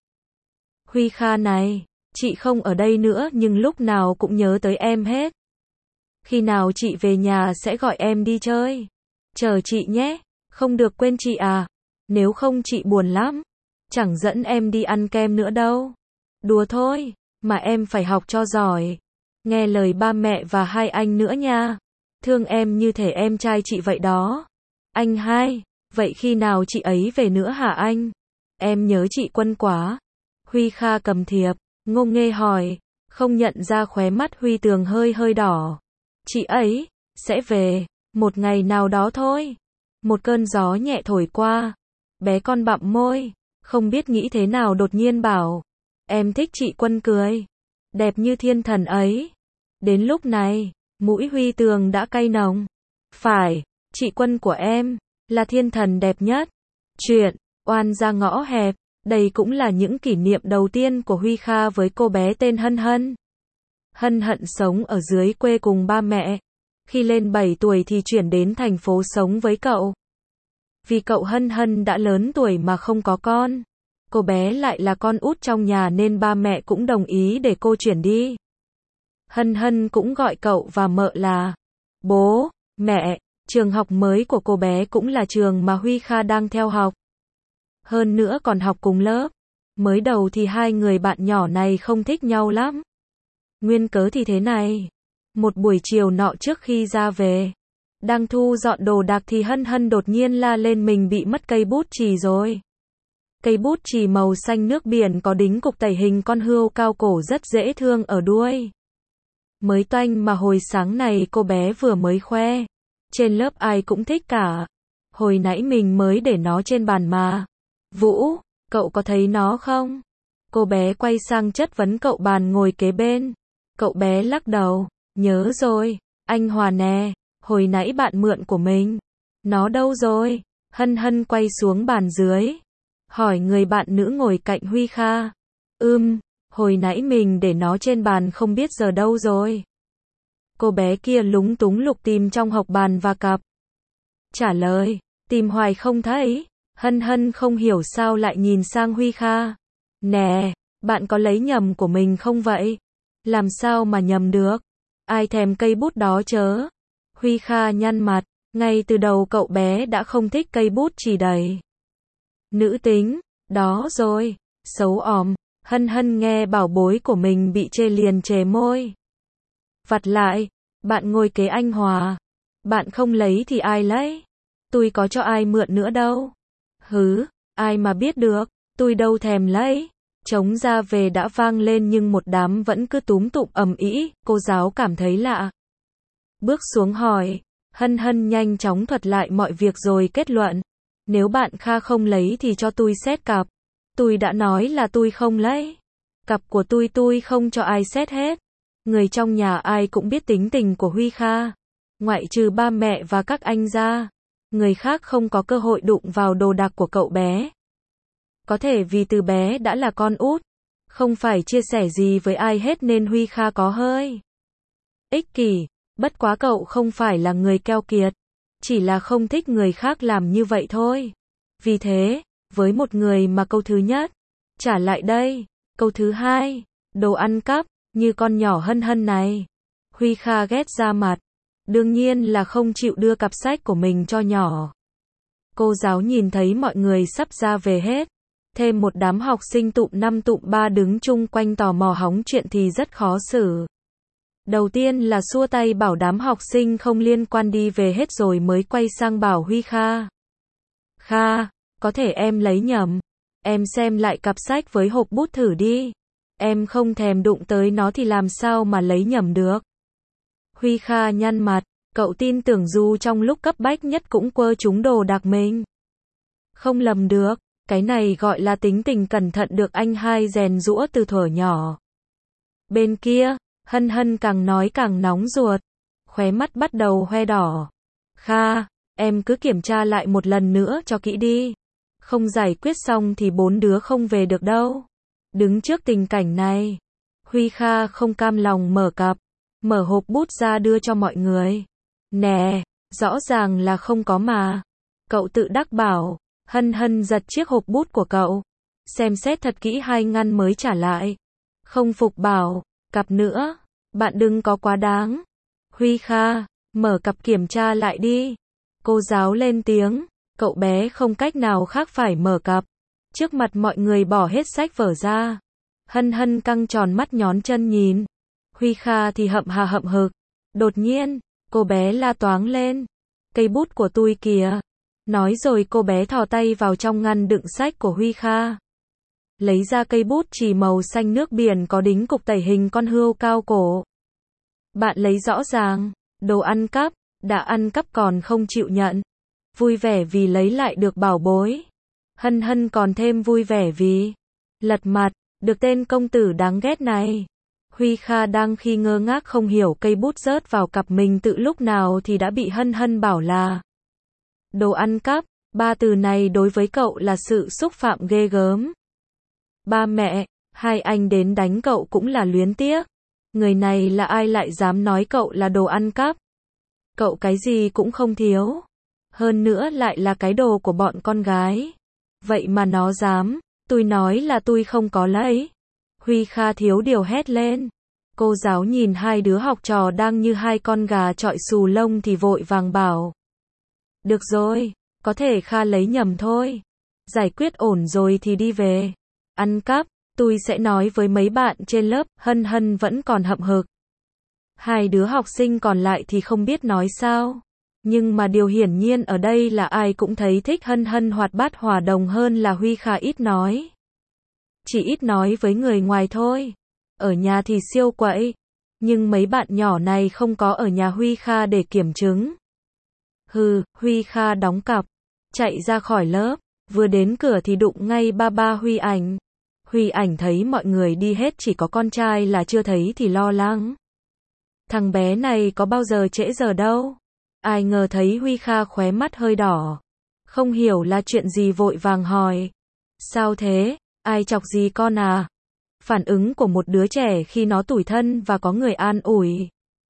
Huy Kha này, chị không ở đây nữa nhưng lúc nào cũng nhớ tới em hết. Khi nào chị về nhà sẽ gọi em đi chơi. Chờ chị nhé, không được quên chị à. Nếu không chị buồn lắm. Chẳng dẫn em đi ăn kem nữa đâu. Đùa thôi, mà em phải học cho giỏi. Nghe lời ba mẹ và hai anh nữa nha. Thương em như thể em trai chị vậy đó. Anh hai, vậy khi nào chị ấy về nữa hả anh? Em nhớ chị Quân quá. Huy Kha cầm thiệp, ngô nghê hỏi, không nhận ra khóe mắt Huy Tường hơi hơi đỏ. Chị ấy, sẽ về, một ngày nào đó thôi. Một cơn gió nhẹ thổi qua. Bé con bặm môi, không biết nghĩ thế nào đột nhiên bảo. Em thích chị Quân cười. Đẹp như thiên thần ấy. Đến lúc này, mũi Huy Tường đã cay nồng. Phải, chị Quân của em, là thiên thần đẹp nhất. Chuyện, oan ra ngõ hẹp. Đây cũng là những kỷ niệm đầu tiên của Huy Kha với cô bé tên Hân Hân. Hân Hân sống ở dưới quê cùng ba mẹ. Khi lên bảy tuổi thì chuyển đến thành phố sống với cậu. Vì cậu Hân Hân đã lớn tuổi mà không có con. Cô bé lại là con út trong nhà nên ba mẹ cũng đồng ý để cô chuyển đi. Hân Hân cũng gọi cậu và mợ là bố, mẹ. Trường học mới của cô bé cũng là trường mà Huy Kha đang theo học. Hơn nữa còn học cùng lớp. Mới đầu thì hai người bạn nhỏ này không thích nhau lắm. Nguyên cớ thì thế này. Một buổi chiều nọ trước khi ra về, đang thu dọn đồ đạc thì Hân Hân đột nhiên la lên mình bị mất cây bút chì rồi. Cây bút chì màu xanh nước biển có đính cục tẩy hình con hươu cao cổ rất dễ thương ở đuôi. Mới toanh mà hồi sáng này cô bé vừa mới khoe. Trên lớp ai cũng thích cả. Hồi nãy mình mới để nó trên bàn mà. Vũ, cậu có thấy nó không? Cô bé quay sang chất vấn cậu bàn ngồi kế bên. Cậu bé lắc đầu. Nhớ rồi, anh Hòa nè, hồi nãy bạn mượn của mình. Nó đâu rồi? Hân Hân quay xuống bàn dưới. Hỏi người bạn nữ ngồi cạnh Huy Kha. Ừm, hồi nãy mình để nó trên bàn không biết giờ đâu rồi. Cô bé kia lúng túng lục tìm trong hộc bàn và cặp. Trả lời, tìm hoài không thấy. Hân Hân không hiểu sao lại nhìn sang Huy Kha. Nè, bạn có lấy nhầm của mình không vậy? Làm sao mà nhầm được? Ai thèm cây bút đó chớ? Huy Kha nhăn mặt, ngay từ đầu cậu bé đã không thích cây bút chì đầy. Nữ tính, đó rồi, xấu òm. Hân Hân nghe bảo bối của mình bị chê liền chề môi. Vặt lại, bạn ngồi kế anh Hòa. Bạn không lấy thì ai lấy? Tôi có cho ai mượn nữa đâu. Hứ, ai mà biết được, tôi đâu thèm lấy. Trống ra về đã vang lên nhưng một đám vẫn cứ túm tụm ầm ĩ, cô giáo cảm thấy lạ. Bước xuống hỏi, Hân Hân nhanh chóng thuật lại mọi việc rồi kết luận. Nếu bạn Kha không lấy thì cho tôi xét cặp. Tôi đã nói là tôi không lấy. Cặp của tôi tôi không cho ai xét hết. Người trong nhà ai cũng biết tính tình của Huy Kha. Ngoại trừ ba mẹ và các anh ra. Người khác không có cơ hội đụng vào đồ đạc của cậu bé. Có thể vì từ bé đã là con út. Không phải chia sẻ gì với ai hết nên Huy Kha có hơi ích kỷ. Bất quá cậu không phải là người keo kiệt. Chỉ là không thích người khác làm như vậy thôi. Vì thế, với một người mà câu thứ nhất, trả lại đây. Câu thứ hai, đồ ăn cắp, như con nhỏ Hân Hân này. Huy Kha ghét ra mặt. Đương nhiên là không chịu đưa cặp sách của mình cho nhỏ. Cô giáo nhìn thấy mọi người sắp ra về hết. Thêm một đám học sinh tụm năm tụm ba đứng chung quanh tò mò hóng chuyện thì rất khó xử. Đầu tiên là xua tay bảo đám học sinh không liên quan đi về hết rồi mới quay sang bảo Huy Kha. Kha, có thể em lấy nhầm. Em xem lại cặp sách với hộp bút thử đi. Em không thèm đụng tới nó thì làm sao mà lấy nhầm được. Huy Kha nhăn mặt, cậu tin tưởng dù trong lúc cấp bách nhất cũng quơ trúng đồ đạc mình. Không lầm được, cái này gọi là tính tình cẩn thận được anh hai rèn giũa từ thuở nhỏ. Bên kia, Hân Hân càng nói càng nóng ruột, khóe mắt bắt đầu hoe đỏ. Kha, em cứ kiểm tra lại một lần nữa cho kỹ đi. Không giải quyết xong thì bốn đứa không về được đâu. Đứng trước tình cảnh này, Huy Kha không cam lòng mở cặp, mở hộp bút ra đưa cho mọi người. Nè, rõ ràng là không có mà. Cậu tự đắc bảo. Hân Hân giật chiếc hộp bút của cậu, xem xét thật kỹ hai ngăn mới trả lại. Không phục bảo, cặp nữa, bạn đừng có quá đáng. Huy Kha, mở cặp kiểm tra lại đi. Cô giáo lên tiếng, cậu bé không cách nào khác phải mở cặp. Trước mặt mọi người bỏ hết sách vở ra. Hân Hân căng tròn mắt nhón chân nhìn. Huy Kha thì hậm hà hậm hực. Đột nhiên, cô bé la toáng lên. Cây bút của tôi kìa. Nói rồi cô bé thò tay vào trong ngăn đựng sách của Huy Kha. Lấy ra cây bút chì màu xanh nước biển có đính cục tẩy hình con hươu cao cổ. Bạn lấy rõ ràng, đồ ăn cắp, đã ăn cắp còn không chịu nhận. Vui vẻ vì lấy lại được bảo bối. Hân Hân còn thêm vui vẻ vì lật mặt, được tên công tử đáng ghét này. Huy Kha đang khi ngơ ngác không hiểu cây bút rớt vào cặp mình tự lúc nào thì đã bị Hân Hân bảo là đồ ăn cắp. Ba từ này đối với cậu là sự xúc phạm ghê gớm. Ba mẹ, hai anh đến đánh cậu cũng là luyến tiếc. Người này là ai lại dám nói cậu là đồ ăn cắp? Cậu cái gì cũng không thiếu. Hơn nữa lại là cái đồ của bọn con gái. Vậy mà nó dám, tôi nói là tôi không có lấy. Huy Kha thiếu điều hét lên. Cô giáo nhìn hai đứa học trò đang như hai con gà chọi xù lông thì vội vàng bảo. Được rồi, có thể Kha lấy nhầm thôi. Giải quyết ổn rồi thì đi về. Ăn cắp, tôi sẽ nói với mấy bạn trên lớp. Hân Hân vẫn còn hậm hực. Hai đứa học sinh còn lại thì không biết nói sao. Nhưng mà điều hiển nhiên ở đây là ai cũng thấy thích Hân Hân hoạt bát hòa đồng hơn là Huy Kha ít nói. Chỉ ít nói với người ngoài thôi. Ở nhà thì siêu quậy. Nhưng mấy bạn nhỏ này không có ở nhà Huy Kha để kiểm chứng. Hừ, Huy Kha đóng cặp. Chạy ra khỏi lớp. Vừa đến cửa thì đụng ngay ba ba Huy Ảnh. Huy Ảnh thấy mọi người đi hết chỉ có con trai là chưa thấy thì lo lắng. Thằng bé này có bao giờ trễ giờ đâu. Ai ngờ thấy Huy Kha khóe mắt hơi đỏ. Không hiểu là chuyện gì vội vàng hỏi. Sao thế? Ai chọc gì con à? Phản ứng của một đứa trẻ khi nó tủi thân và có người an ủi.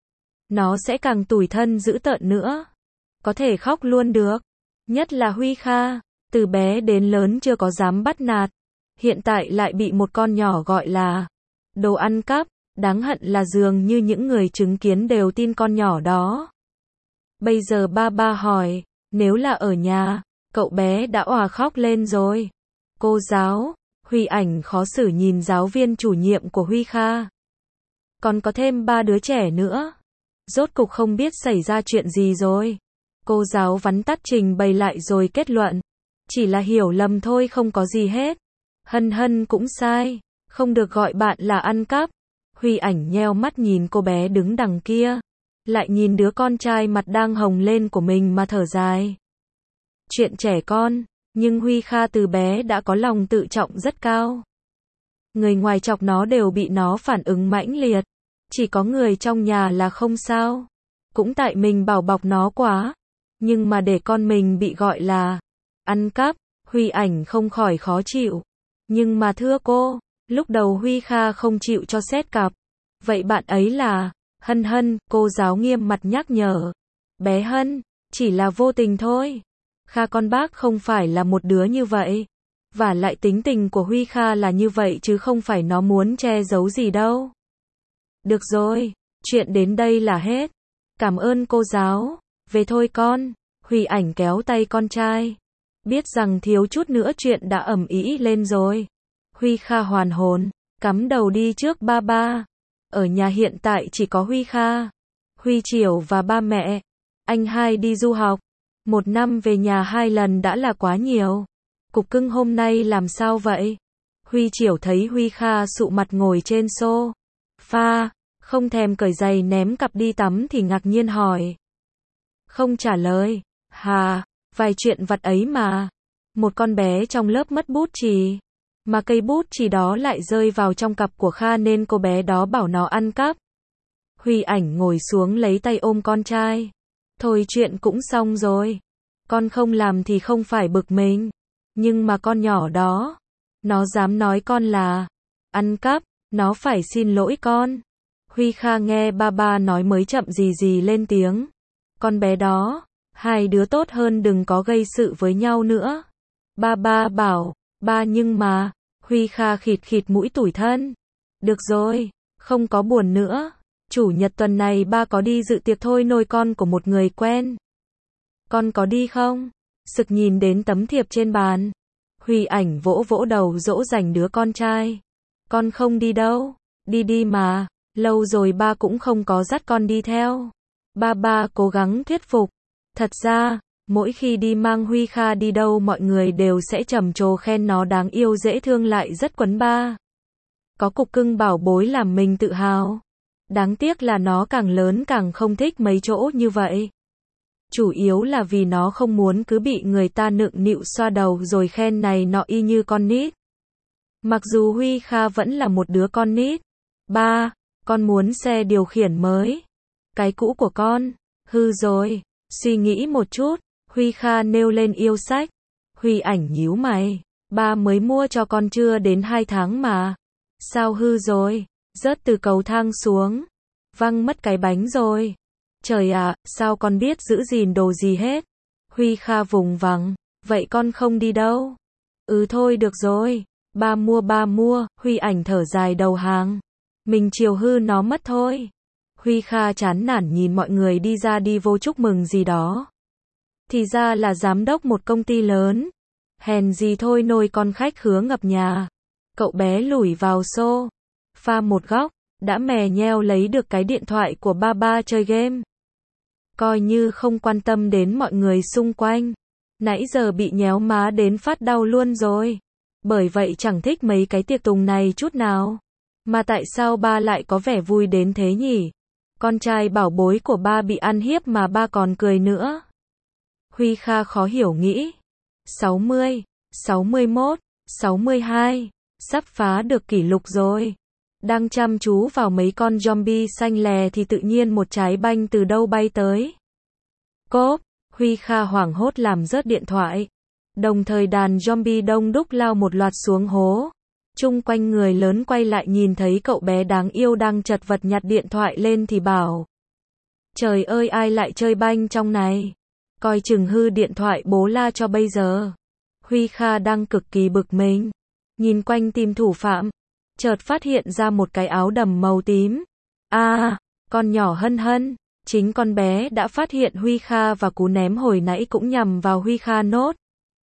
Nó sẽ càng tủi thân dữ tợn nữa. Có thể khóc luôn được. Nhất là Huy Kha, từ bé đến lớn chưa có dám bắt nạt. Hiện tại lại bị một con nhỏ gọi là đồ ăn cắp. Đáng hận là dường như những người chứng kiến đều tin con nhỏ đó. Bây giờ ba ba hỏi, nếu là ở nhà, cậu bé đã òa khóc lên rồi. Cô giáo, Huy Ảnh khó xử nhìn giáo viên chủ nhiệm của Huy Kha. Còn có thêm ba đứa trẻ nữa. Rốt cục không biết xảy ra chuyện gì rồi. Cô giáo vắn tắt trình bày lại rồi kết luận. Chỉ là hiểu lầm thôi, không có gì hết. Hân Hân cũng sai. Không được gọi bạn là ăn cắp. Huy Ảnh nheo mắt nhìn cô bé đứng đằng kia. Lại nhìn đứa con trai mặt đang hồng lên của mình mà thở dài. Chuyện trẻ con. Nhưng Huy Kha từ bé đã có lòng tự trọng rất cao. Người ngoài chọc nó đều bị nó phản ứng mãnh liệt. Chỉ có người trong nhà là không sao. Cũng tại mình bảo bọc nó quá. Nhưng mà để con mình bị gọi là ăn cắp, Huy Ảnh không khỏi khó chịu. Nhưng mà thưa cô, lúc đầu Huy Kha không chịu cho xét cặp. Vậy bạn ấy là Hân Hân, cô giáo nghiêm mặt nhắc nhở. Bé Hân, chỉ là vô tình thôi. Kha con bác không phải là một đứa như vậy. Và lại tính tình của Huy Kha là như vậy chứ không phải nó muốn che giấu gì đâu. Được rồi, chuyện đến đây là hết. Cảm ơn cô giáo. Về thôi con. Huy Ảnh kéo tay con trai. Biết rằng thiếu chút nữa chuyện đã ầm ĩ lên rồi. Huy Kha hoàn hồn, cắm đầu đi trước ba ba. Ở nhà hiện tại chỉ có Huy Kha, Huy Triểu và ba mẹ. Anh hai đi du học. Một năm về nhà hai lần đã là quá nhiều. Cục cưng hôm nay làm sao vậy? Huy Triểu thấy Huy Kha sụ mặt ngồi trên sofa, không thèm cởi giày ném cặp đi tắm thì ngạc nhiên hỏi. Không trả lời. Hà, vài chuyện vặt ấy mà. Một con bé trong lớp mất bút chì. Mà cây bút chì đó lại rơi vào trong cặp của Kha nên cô bé đó bảo nó ăn cắp. Huy Ảnh ngồi xuống lấy tay ôm con trai. Thôi chuyện cũng xong rồi. Con không làm thì không phải bực mình. Nhưng mà con nhỏ đó, nó dám nói con là ăn cắp, nó phải xin lỗi con. Huy Kha nghe ba ba nói mới chậm gì gì lên tiếng. Con bé đó, hai đứa tốt hơn đừng có gây sự với nhau nữa. Ba ba bảo, ba nhưng mà, Huy Kha khịt khịt mũi tủi thân. Được rồi, không có buồn nữa. Chủ nhật tuần này ba có đi dự tiệc thôi nôi con của một người quen. Con có đi không? Sực nhìn đến tấm thiệp trên bàn. Huy Ảnh vỗ vỗ đầu dỗ dành đứa con trai. Con không đi đâu. Đi đi mà. Lâu rồi ba cũng không có dắt con đi theo. Ba ba cố gắng thuyết phục. Thật ra, mỗi khi đi mang Huy Kha đi đâu mọi người đều sẽ trầm trồ khen nó đáng yêu dễ thương lại rất quấn ba. Có cục cưng bảo bối làm mình tự hào. Đáng tiếc là nó càng lớn càng không thích mấy chỗ như vậy. Chủ yếu là vì nó không muốn cứ bị người ta nựng nịu xoa đầu rồi khen này nọ y như con nít. Mặc dù Huy Kha vẫn là một đứa con nít. Ba, con muốn xe điều khiển mới. Cái cũ của con, hư rồi. Suy nghĩ một chút, Huy Kha nêu lên yêu sách. Huy Ảnh nhíu mày. Ba mới mua cho con chưa đến hai tháng mà. Sao hư rồi? Rớt từ cầu thang xuống. Văng mất cái bánh rồi. Trời ạ, sao con biết giữ gìn đồ gì hết? Huy Kha vùng vằng. Vậy con không đi đâu? Ừ thôi được rồi. Ba mua ba mua. Huy Ảnh thở dài đầu hàng. Mình chiều hư nó mất thôi. Huy Kha chán nản nhìn mọi người đi ra đi vô chúc mừng gì đó. Thì ra là giám đốc một công ty lớn. Hèn gì thôi nôi con khách khứa ngập nhà. Cậu bé lủi vào xô pha một góc, đã mè nheo lấy được cái điện thoại của ba ba chơi game. coi như không quan tâm đến mọi người xung quanh. Nãy giờ bị nhéo má đến phát đau luôn rồi. Bởi vậy chẳng thích mấy cái tiệc tùng này chút nào. Mà tại sao ba lại có vẻ vui đến thế nhỉ? Con trai bảo bối của ba bị ăn hiếp mà ba còn cười nữa. Huy Kha khó hiểu nghĩ. sáu mươi, sáu mươi mốt, sáu mươi hai, sắp phá được kỷ lục rồi. Đang chăm chú vào mấy con zombie xanh lè thì tự nhiên một trái banh từ đâu bay tới. Cốp, Huy Kha hoảng hốt làm rớt điện thoại. Đồng thời đàn zombie đông đúc lao một loạt xuống hố. Chung quanh người lớn quay lại nhìn thấy cậu bé đáng yêu đang chật vật nhặt điện thoại lên thì bảo. Trời ơi ai lại chơi banh trong này? Coi chừng hư điện thoại bố la cho bây giờ. Huy Kha đang cực kỳ bực mình. Nhìn quanh tìm thủ phạm. Chợt phát hiện ra một cái áo đầm màu tím. À, con nhỏ Hân Hân. Chính con bé đã phát hiện Huy Kha và cú ném hồi nãy cũng nhằm vào Huy Kha nốt.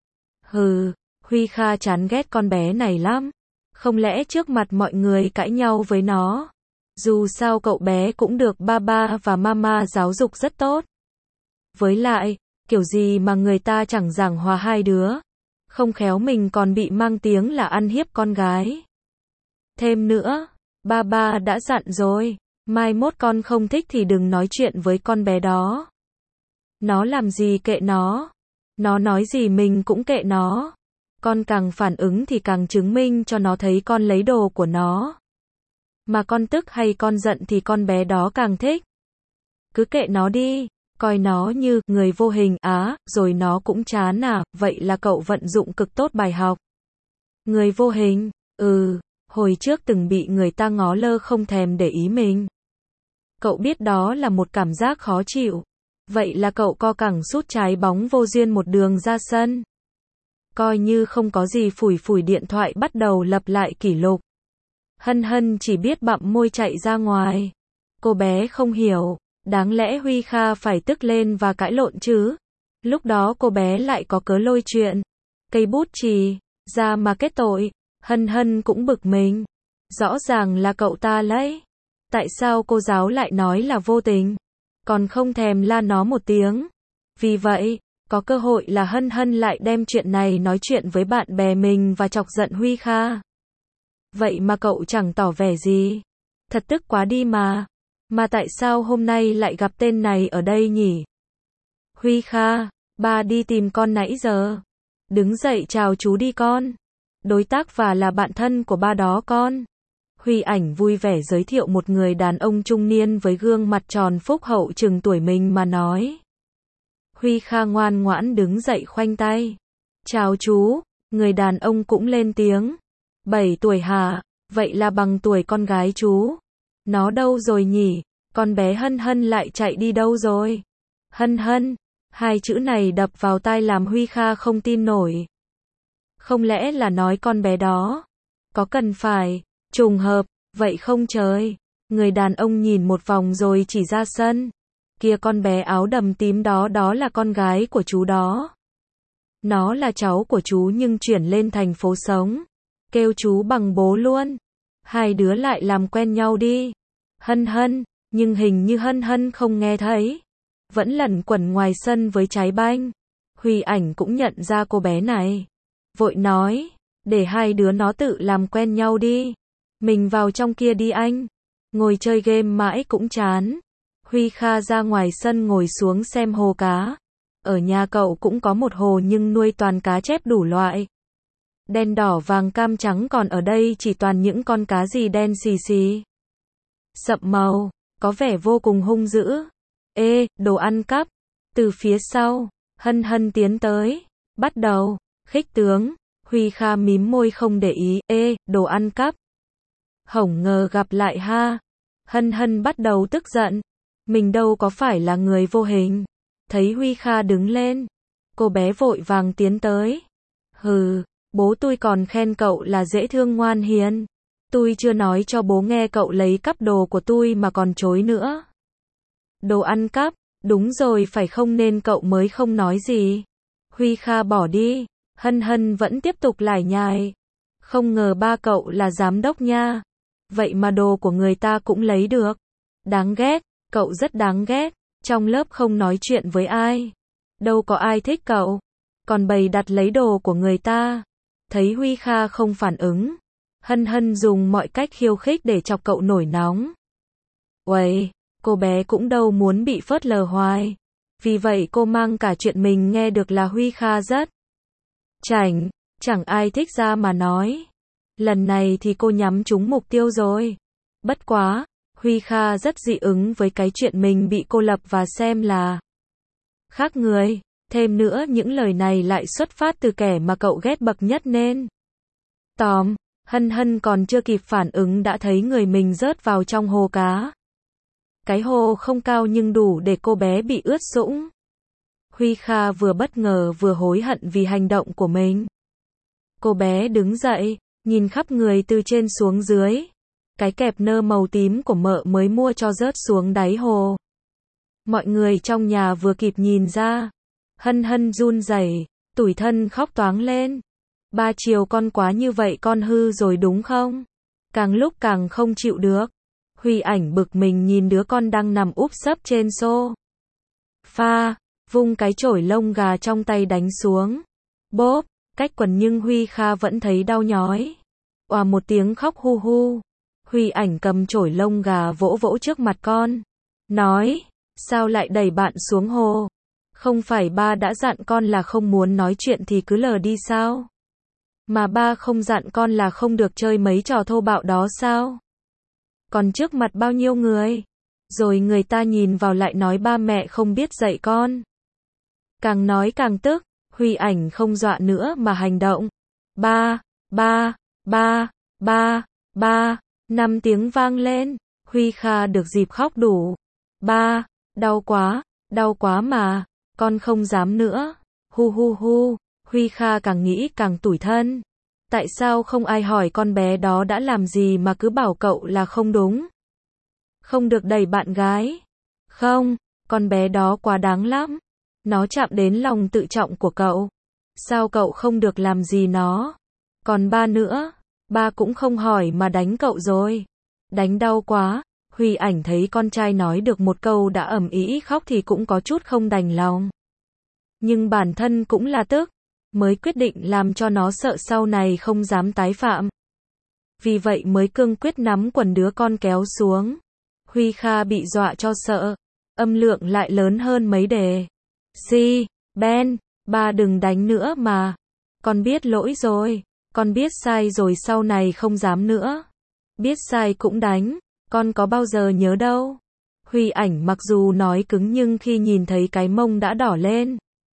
Hừ, Huy Kha chán ghét con bé này lắm. Không lẽ trước mặt mọi người cãi nhau với nó? Dù sao cậu bé cũng được ba ba và mama giáo dục rất tốt. Với lại, kiểu gì mà người ta chẳng giảng hòa hai đứa. Không khéo mình còn bị mang tiếng là ăn hiếp con gái. Thêm nữa, ba ba đã dặn rồi, mai mốt con không thích thì đừng nói chuyện với con bé đó. Nó làm gì kệ nó. Nó nói gì mình cũng kệ nó. Con càng phản ứng thì càng chứng minh cho nó thấy con lấy đồ của nó. Mà con tức hay con giận thì con bé đó càng thích. Cứ kệ nó đi, coi nó như người vô hình á, rồi nó cũng chán à, vậy là cậu vận dụng cực tốt bài học. Người vô hình, ừ, hồi trước từng bị người ta ngó lơ không thèm để ý mình. Cậu biết đó là một cảm giác khó chịu. Vậy là cậu co cẳng sút trái bóng vô duyên một đường ra sân. Coi như không có gì phủi phủi điện thoại bắt đầu lập lại kỷ lục. Hân Hân chỉ biết bặm môi chạy ra ngoài. Cô bé không hiểu, đáng lẽ Huy Kha phải tức lên và cãi lộn chứ. Lúc đó cô bé lại có cớ lôi chuyện. Cây bút chì, ra mà kết tội. Hân Hân cũng bực mình. Rõ ràng là cậu ta lấy. Tại sao cô giáo lại nói là vô tình? Còn không thèm la nó một tiếng. Vì vậy, có cơ hội là Hân Hân lại đem chuyện này nói chuyện với bạn bè mình và chọc giận Huy Kha. Vậy mà cậu chẳng tỏ vẻ gì. Thật tức quá đi mà. Mà tại sao hôm nay lại gặp tên này ở đây nhỉ? Huy Kha, ba đi tìm con nãy giờ. Đứng dậy chào chú đi con. Đối tác và là bạn thân của ba đó con. Huy Ảnh vui vẻ giới thiệu một người đàn ông trung niên với gương mặt tròn phúc hậu chừng tuổi mình mà nói. Huy Kha ngoan ngoãn đứng dậy khoanh tay. Chào chú, người đàn ông cũng lên tiếng. Bảy tuổi hả? Vậy là bằng tuổi con gái chú. Nó đâu rồi nhỉ? Con bé Hân Hân lại chạy đi đâu rồi? Hân Hân, hai chữ này đập vào tai làm Huy Kha không tin nổi. Không lẽ là nói con bé đó? Có cần phải trùng hợp, vậy không trời? Người đàn ông nhìn một vòng rồi chỉ ra sân. Kia con bé áo đầm tím đó đó là con gái của chú đó. Nó là cháu của chú nhưng chuyển lên thành phố sống. Kêu chú bằng bố luôn. Hai đứa lại làm quen nhau đi. Hân Hân, nhưng hình như Hân Hân không nghe thấy. Vẫn lẩn quẩn ngoài sân với trái banh. Huy Ảnh cũng nhận ra cô bé này. Vội nói, để hai đứa nó tự làm quen nhau đi. Mình vào trong kia đi anh. Ngồi chơi game mãi cũng chán. Huy Kha ra ngoài sân ngồi xuống xem hồ cá. Ở nhà cậu cũng có một hồ nhưng nuôi toàn cá chép đủ loại. Đen đỏ vàng cam trắng, còn ở đây chỉ toàn những con cá gì đen xì xì. Sậm màu, có vẻ vô cùng hung dữ. Ê, đồ ăn cắp. Từ phía sau, Hân Hân tiến tới. Bắt đầu, khích tướng. Huy Kha mím môi không để ý. Ê, đồ ăn cắp. Hổng ngờ gặp lại ha. Hân Hân bắt đầu tức giận. Mình đâu có phải là người vô hình. Thấy Huy Kha đứng lên, cô bé vội vàng tiến tới. Hừ, bố tôi còn khen cậu là dễ thương ngoan hiền. Tôi chưa nói cho bố nghe cậu lấy cắp đồ của tôi mà còn chối nữa. Đồ ăn cắp, đúng rồi phải không nên cậu mới không nói gì. Huy Kha bỏ đi, Hân Hân vẫn tiếp tục lải nhải. Không ngờ ba cậu là giám đốc nha. Vậy mà đồ của người ta cũng lấy được. Đáng ghét, cậu rất đáng ghét. Trong lớp không nói chuyện với ai. Đâu có ai thích cậu. Còn bày đặt lấy đồ của người ta. Thấy Huy Kha không phản ứng. Hân Hân dùng mọi cách khiêu khích để chọc cậu nổi nóng. Uầy, cô bé cũng đâu muốn bị phớt lờ hoài. Vì vậy cô mang cả chuyện mình nghe được là Huy Kha rất chảnh, chẳng ai thích ra mà nói. Lần này thì cô nhắm trúng mục tiêu rồi. Bất quá, Huy Kha rất dị ứng với cái chuyện mình bị cô lập và xem là khác người. Thêm nữa những lời này lại xuất phát từ kẻ mà cậu ghét bậc nhất nên tòm, Hân Hân còn chưa kịp phản ứng đã thấy người mình rớt vào trong hồ cá. Cái hồ không cao nhưng đủ để cô bé bị ướt sũng. Huy Kha vừa bất ngờ vừa hối hận vì hành động của mình. Cô bé đứng dậy, nhìn khắp người từ trên xuống dưới. Cái kẹp nơ màu tím của mợ mới mua cho rớt xuống đáy hồ. Mọi người trong nhà vừa kịp nhìn ra. Hân Hân run rẩy, tủi thân khóc toáng lên. Ba chiều con quá như vậy con hư rồi đúng không? Càng lúc càng không chịu được. Huy Ảnh bực mình nhìn đứa con đang nằm úp sấp trên xô pha, vung cái chổi lông gà trong tay đánh xuống. Bốp, cách quần nhưng Huy Kha vẫn thấy đau nhói. Oà một tiếng khóc hu hu. Huy Ảnh cầm chổi lông gà vỗ vỗ trước mặt con. Nói, sao lại đẩy bạn xuống hồ? Không phải ba đã dặn con là không muốn nói chuyện thì cứ lờ đi sao? Mà ba không dặn con là không được chơi mấy trò thô bạo đó sao? Còn trước mặt bao nhiêu người? Rồi người ta nhìn vào lại nói ba mẹ không biết dạy con. Càng nói càng tức, Huy Ảnh không dọa nữa mà hành động. Ba, ba, ba, ba, ba, năm tiếng vang lên, Huy Kha được dịp khóc đủ. Ba, đau quá, đau quá mà, con không dám nữa. Hu hu hu, Huy Kha càng nghĩ càng tủi thân. Tại sao không ai hỏi con bé đó đã làm gì mà cứ bảo cậu là không đúng? Không được đẩy bạn gái. Không, con bé đó quá đáng lắm. Nó chạm đến lòng tự trọng của cậu. Sao cậu không được làm gì nó? Còn ba nữa, ba cũng không hỏi mà đánh cậu rồi. Đánh đau quá. Huy Ảnh thấy con trai nói được một câu đã ầm ĩ khóc thì cũng có chút không đành lòng. Nhưng bản thân cũng là tức, mới quyết định làm cho nó sợ sau này không dám tái phạm. Vì vậy mới cương quyết nắm quần đứa con kéo xuống. Huy Kha bị dọa cho sợ, âm lượng lại lớn hơn mấy đề. Si, Ben, ba đừng đánh nữa mà. Con biết lỗi rồi, con biết sai rồi sau này không dám nữa. Biết sai cũng đánh, con có bao giờ nhớ đâu. Huy Ảnh mặc dù nói cứng nhưng khi nhìn thấy cái mông đã đỏ lên.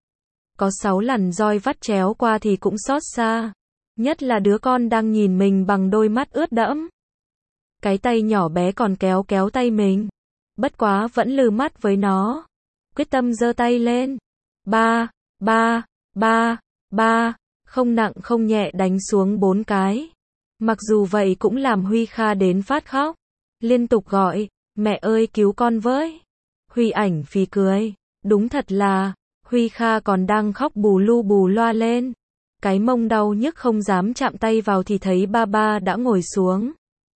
Có sáu lần roi vắt chéo qua thì cũng xót xa. Nhất là đứa con đang nhìn mình bằng đôi mắt ướt đẫm. Cái tay nhỏ bé còn kéo kéo tay mình. Bất quá vẫn lừ mắt với nó. Quyết tâm giơ tay lên. Ba, ba, ba, ba, không nặng không nhẹ đánh xuống bốn cái. Mặc dù vậy cũng làm Huy Kha đến phát khóc. Liên tục gọi, mẹ ơi cứu con với. Huy Ảnh phì cười. Đúng thật là, Huy Kha còn đang khóc bù lu bù loa lên. Cái mông đau nhức không dám chạm tay vào thì thấy ba ba đã ngồi xuống.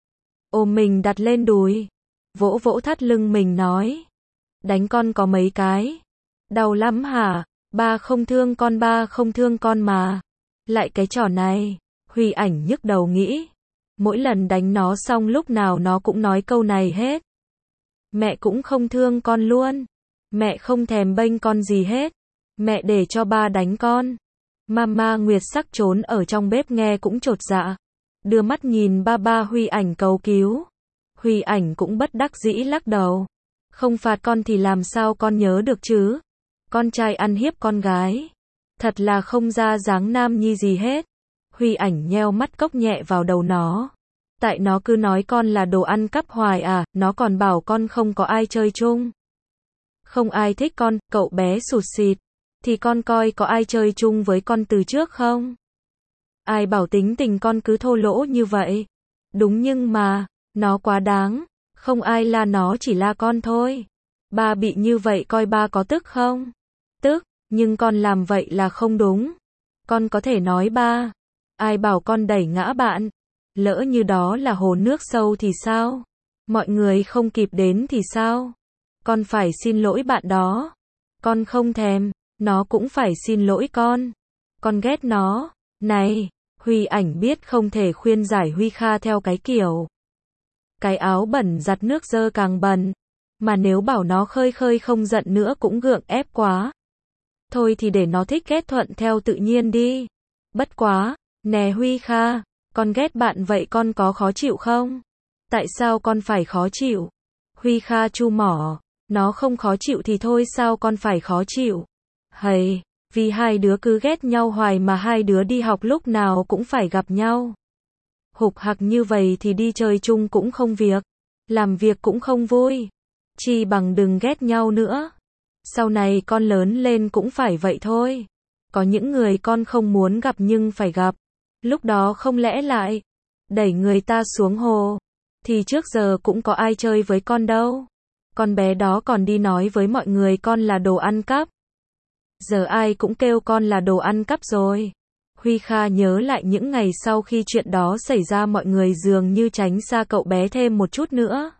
Ôm mình đặt lên đùi. Vỗ vỗ thắt lưng mình nói. Đánh con có mấy cái. Đau lắm hả? Ba không thương con, ba không thương con mà. Lại cái trò này. Huy Ảnh nhức đầu nghĩ. Mỗi lần đánh nó xong lúc nào nó cũng nói câu này hết. Mẹ cũng không thương con luôn. Mẹ không thèm bênh con gì hết. Mẹ để cho ba đánh con. Mama Nguyệt Sắc trốn ở trong bếp nghe cũng chột dạ. Đưa mắt nhìn ba ba Huy Ảnh cầu cứu. Huy Ảnh cũng bất đắc dĩ lắc đầu. Không phạt con thì làm sao con nhớ được chứ? Con trai ăn hiếp con gái. Thật là không ra dáng nam nhi gì hết. Huy Ảnh nheo mắt cốc nhẹ vào đầu nó. Tại nó cứ nói con là đồ ăn cắp hoài à, nó còn bảo con không có ai chơi chung. Không ai thích con, cậu bé sụt sịt. Thì con coi có ai chơi chung với con từ trước không? Ai bảo tính tình con cứ thô lỗ như vậy? Đúng nhưng mà, nó quá đáng. Không ai la nó chỉ la con thôi. Ba bị như vậy coi ba có tức không? Tức, nhưng con làm vậy là không đúng. Con có thể nói ba. Ai bảo con đẩy ngã bạn? Lỡ như đó là hồ nước sâu thì sao? Mọi người không kịp đến thì sao? Con phải xin lỗi bạn đó. Con không thèm, nó cũng phải xin lỗi con. Con ghét nó. Này, Huy Ảnh biết không thể khuyên giải Huy Kha theo cái kiểu cái áo bẩn giặt nước dơ càng bẩn, mà nếu bảo nó khơi khơi không giận nữa cũng gượng ép quá. Thôi thì để nó thích ghét thuận theo tự nhiên đi. Bất quá, nè Huy Kha, con ghét bạn vậy con có khó chịu không? Tại sao con phải khó chịu? Huy Kha chu mỏ, nó không khó chịu thì thôi sao con phải khó chịu? Hầy, vì hai đứa cứ ghét nhau hoài mà hai đứa đi học lúc nào cũng phải gặp nhau. Hục hặc như vậy thì đi chơi chung cũng không việc, làm việc cũng không vui. Chi bằng đừng ghét nhau nữa. Sau này con lớn lên cũng phải vậy thôi. Có những người con không muốn gặp nhưng phải gặp. Lúc đó không lẽ lại đẩy người ta xuống hồ. Thì trước giờ cũng có ai chơi với con đâu. Con bé đó còn đi nói với mọi người con là đồ ăn cắp. Giờ ai cũng kêu con là đồ ăn cắp rồi. Huy Kha nhớ lại những ngày sau khi chuyện đó xảy ra mọi người dường như tránh xa cậu bé thêm một chút nữa.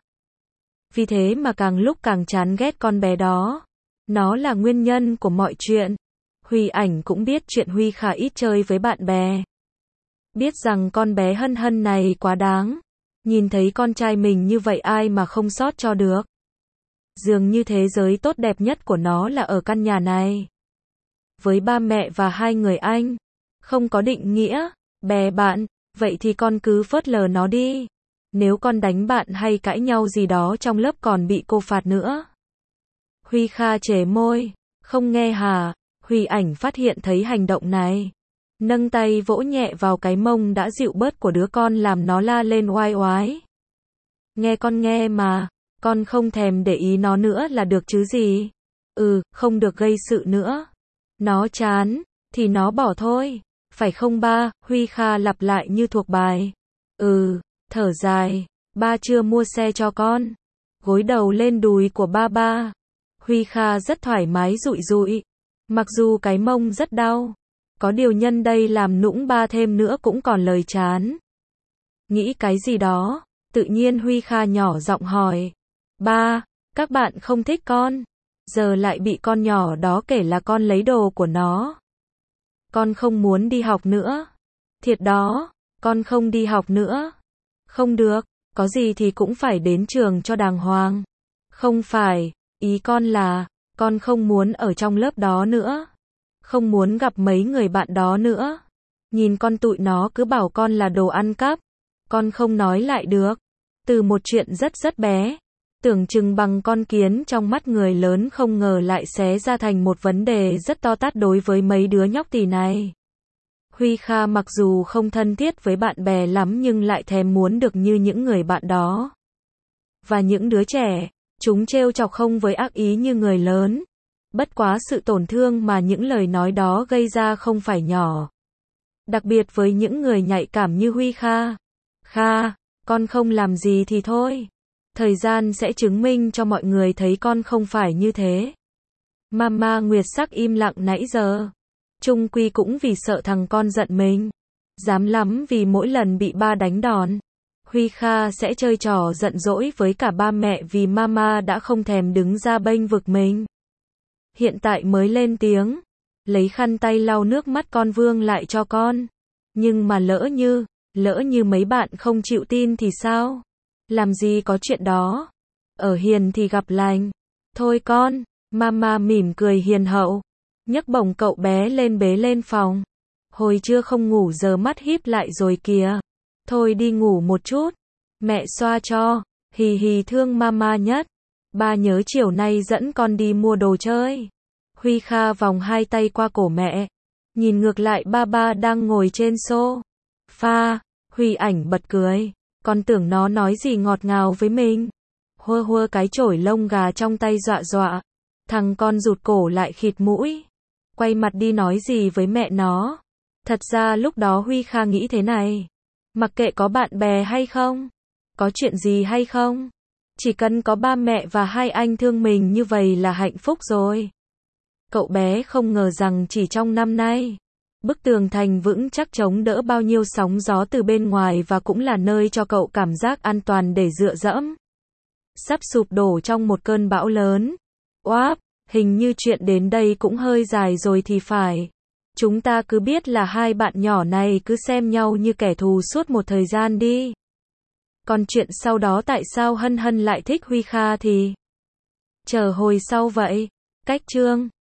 Vì thế mà càng lúc càng chán ghét con bé đó. Nó là nguyên nhân của mọi chuyện. Huy Ảnh cũng biết chuyện Huy Kha ít chơi với bạn bè. Biết rằng con bé Hân Hân này quá đáng. Nhìn thấy con trai mình như vậy ai mà không xót cho được. Dường như thế giới tốt đẹp nhất của nó là ở căn nhà này. Với ba mẹ và hai người anh. Không có định nghĩa, bè bạn, vậy thì con cứ phớt lờ nó đi. Nếu con đánh bạn hay cãi nhau gì đó trong lớp còn bị cô phạt nữa. Huy Kha chề môi, không nghe hả? Huy Ảnh phát hiện thấy hành động này. Nâng tay vỗ nhẹ vào cái mông đã dịu bớt của đứa con làm nó la lên oai oái. Nghe con nghe mà, con không thèm để ý nó nữa là được chứ gì. Ừ, không được gây sự nữa. Nó chán, thì nó bỏ thôi. Phải không ba? Huy Kha lặp lại như thuộc bài. Ừ, thở dài. Ba chưa mua xe cho con. Gối đầu lên đùi của ba ba. Huy Kha rất thoải mái dụi dụi. Mặc dù cái mông rất đau. Có điều nhân đây làm nũng ba thêm nữa cũng còn lời chán. Nghĩ cái gì đó. Tự nhiên Huy Kha nhỏ giọng hỏi. Ba, các bạn không thích con. Giờ lại bị con nhỏ đó kể là con lấy đồ của nó. Con không muốn đi học nữa. Thiệt đó, con không đi học nữa. Không được, có gì thì cũng phải đến trường cho đàng hoàng. Không phải, ý con là, con không muốn ở trong lớp đó nữa. Không muốn gặp mấy người bạn đó nữa. Nhìn con tụi nó cứ bảo con là đồ ăn cắp. Con không nói lại được. Từ một chuyện rất rất bé. Tưởng chừng bằng con kiến trong mắt người lớn không ngờ lại xé ra thành một vấn đề rất to tát đối với mấy đứa nhóc tỳ này. Huy Kha mặc dù không thân thiết với bạn bè lắm nhưng lại thèm muốn được như những người bạn đó. Và những đứa trẻ, chúng trêu chọc không với ác ý như người lớn. Bất quá sự tổn thương mà những lời nói đó gây ra không phải nhỏ. Đặc biệt với những người nhạy cảm như Huy Kha. Kha, con không làm gì thì thôi. Thời gian sẽ chứng minh cho mọi người thấy con không phải như thế. Mama Nguyệt Sắc im lặng nãy giờ. Chung quy cũng vì sợ thằng con giận mình. Dám lắm vì mỗi lần bị ba đánh đòn. Huy Kha sẽ chơi trò giận dỗi với cả ba mẹ vì mama đã không thèm đứng ra bênh vực mình. Hiện tại mới lên tiếng. Lấy khăn tay lau nước mắt con vương lại cho con. Nhưng mà lỡ như, lỡ như mấy bạn không chịu tin thì sao? Làm gì có chuyện đó. Ở hiền thì gặp lành. Thôi con, mama mỉm cười hiền hậu. Nhấc bổng cậu bé lên bế lên phòng. Hồi trưa không ngủ giờ mắt híp lại rồi kìa. Thôi đi ngủ một chút. Mẹ xoa cho. Hì hì thương mama nhất. Ba nhớ chiều nay dẫn con đi mua đồ chơi. Huy Kha vòng hai tay qua cổ mẹ. Nhìn ngược lại ba ba đang ngồi trên xô. Pha. Huy Ảnh bật cười. Con tưởng nó nói gì ngọt ngào với mình. Hua hua cái chổi lông gà trong tay dọa dọa. Thằng con rụt cổ lại khịt mũi. Quay mặt đi nói gì với mẹ nó. Thật ra lúc đó Huy Kha nghĩ thế này. Mặc kệ có bạn bè hay không. Có chuyện gì hay không. Chỉ cần có ba mẹ và hai anh thương mình như vậy là hạnh phúc rồi. Cậu bé không ngờ rằng chỉ trong năm nay. Bức tường thành vững chắc chống đỡ bao nhiêu sóng gió từ bên ngoài và cũng là nơi cho cậu cảm giác an toàn để dựa dẫm. sắp sụp đổ trong một cơn bão lớn. Oáp, hình như chuyện đến đây cũng hơi dài rồi thì phải. Chúng ta cứ biết là hai bạn nhỏ này cứ xem nhau như kẻ thù suốt một thời gian đi. Còn chuyện sau đó tại sao Hân Hân lại thích Huy Kha thì chờ hồi sau vậy. Cách chương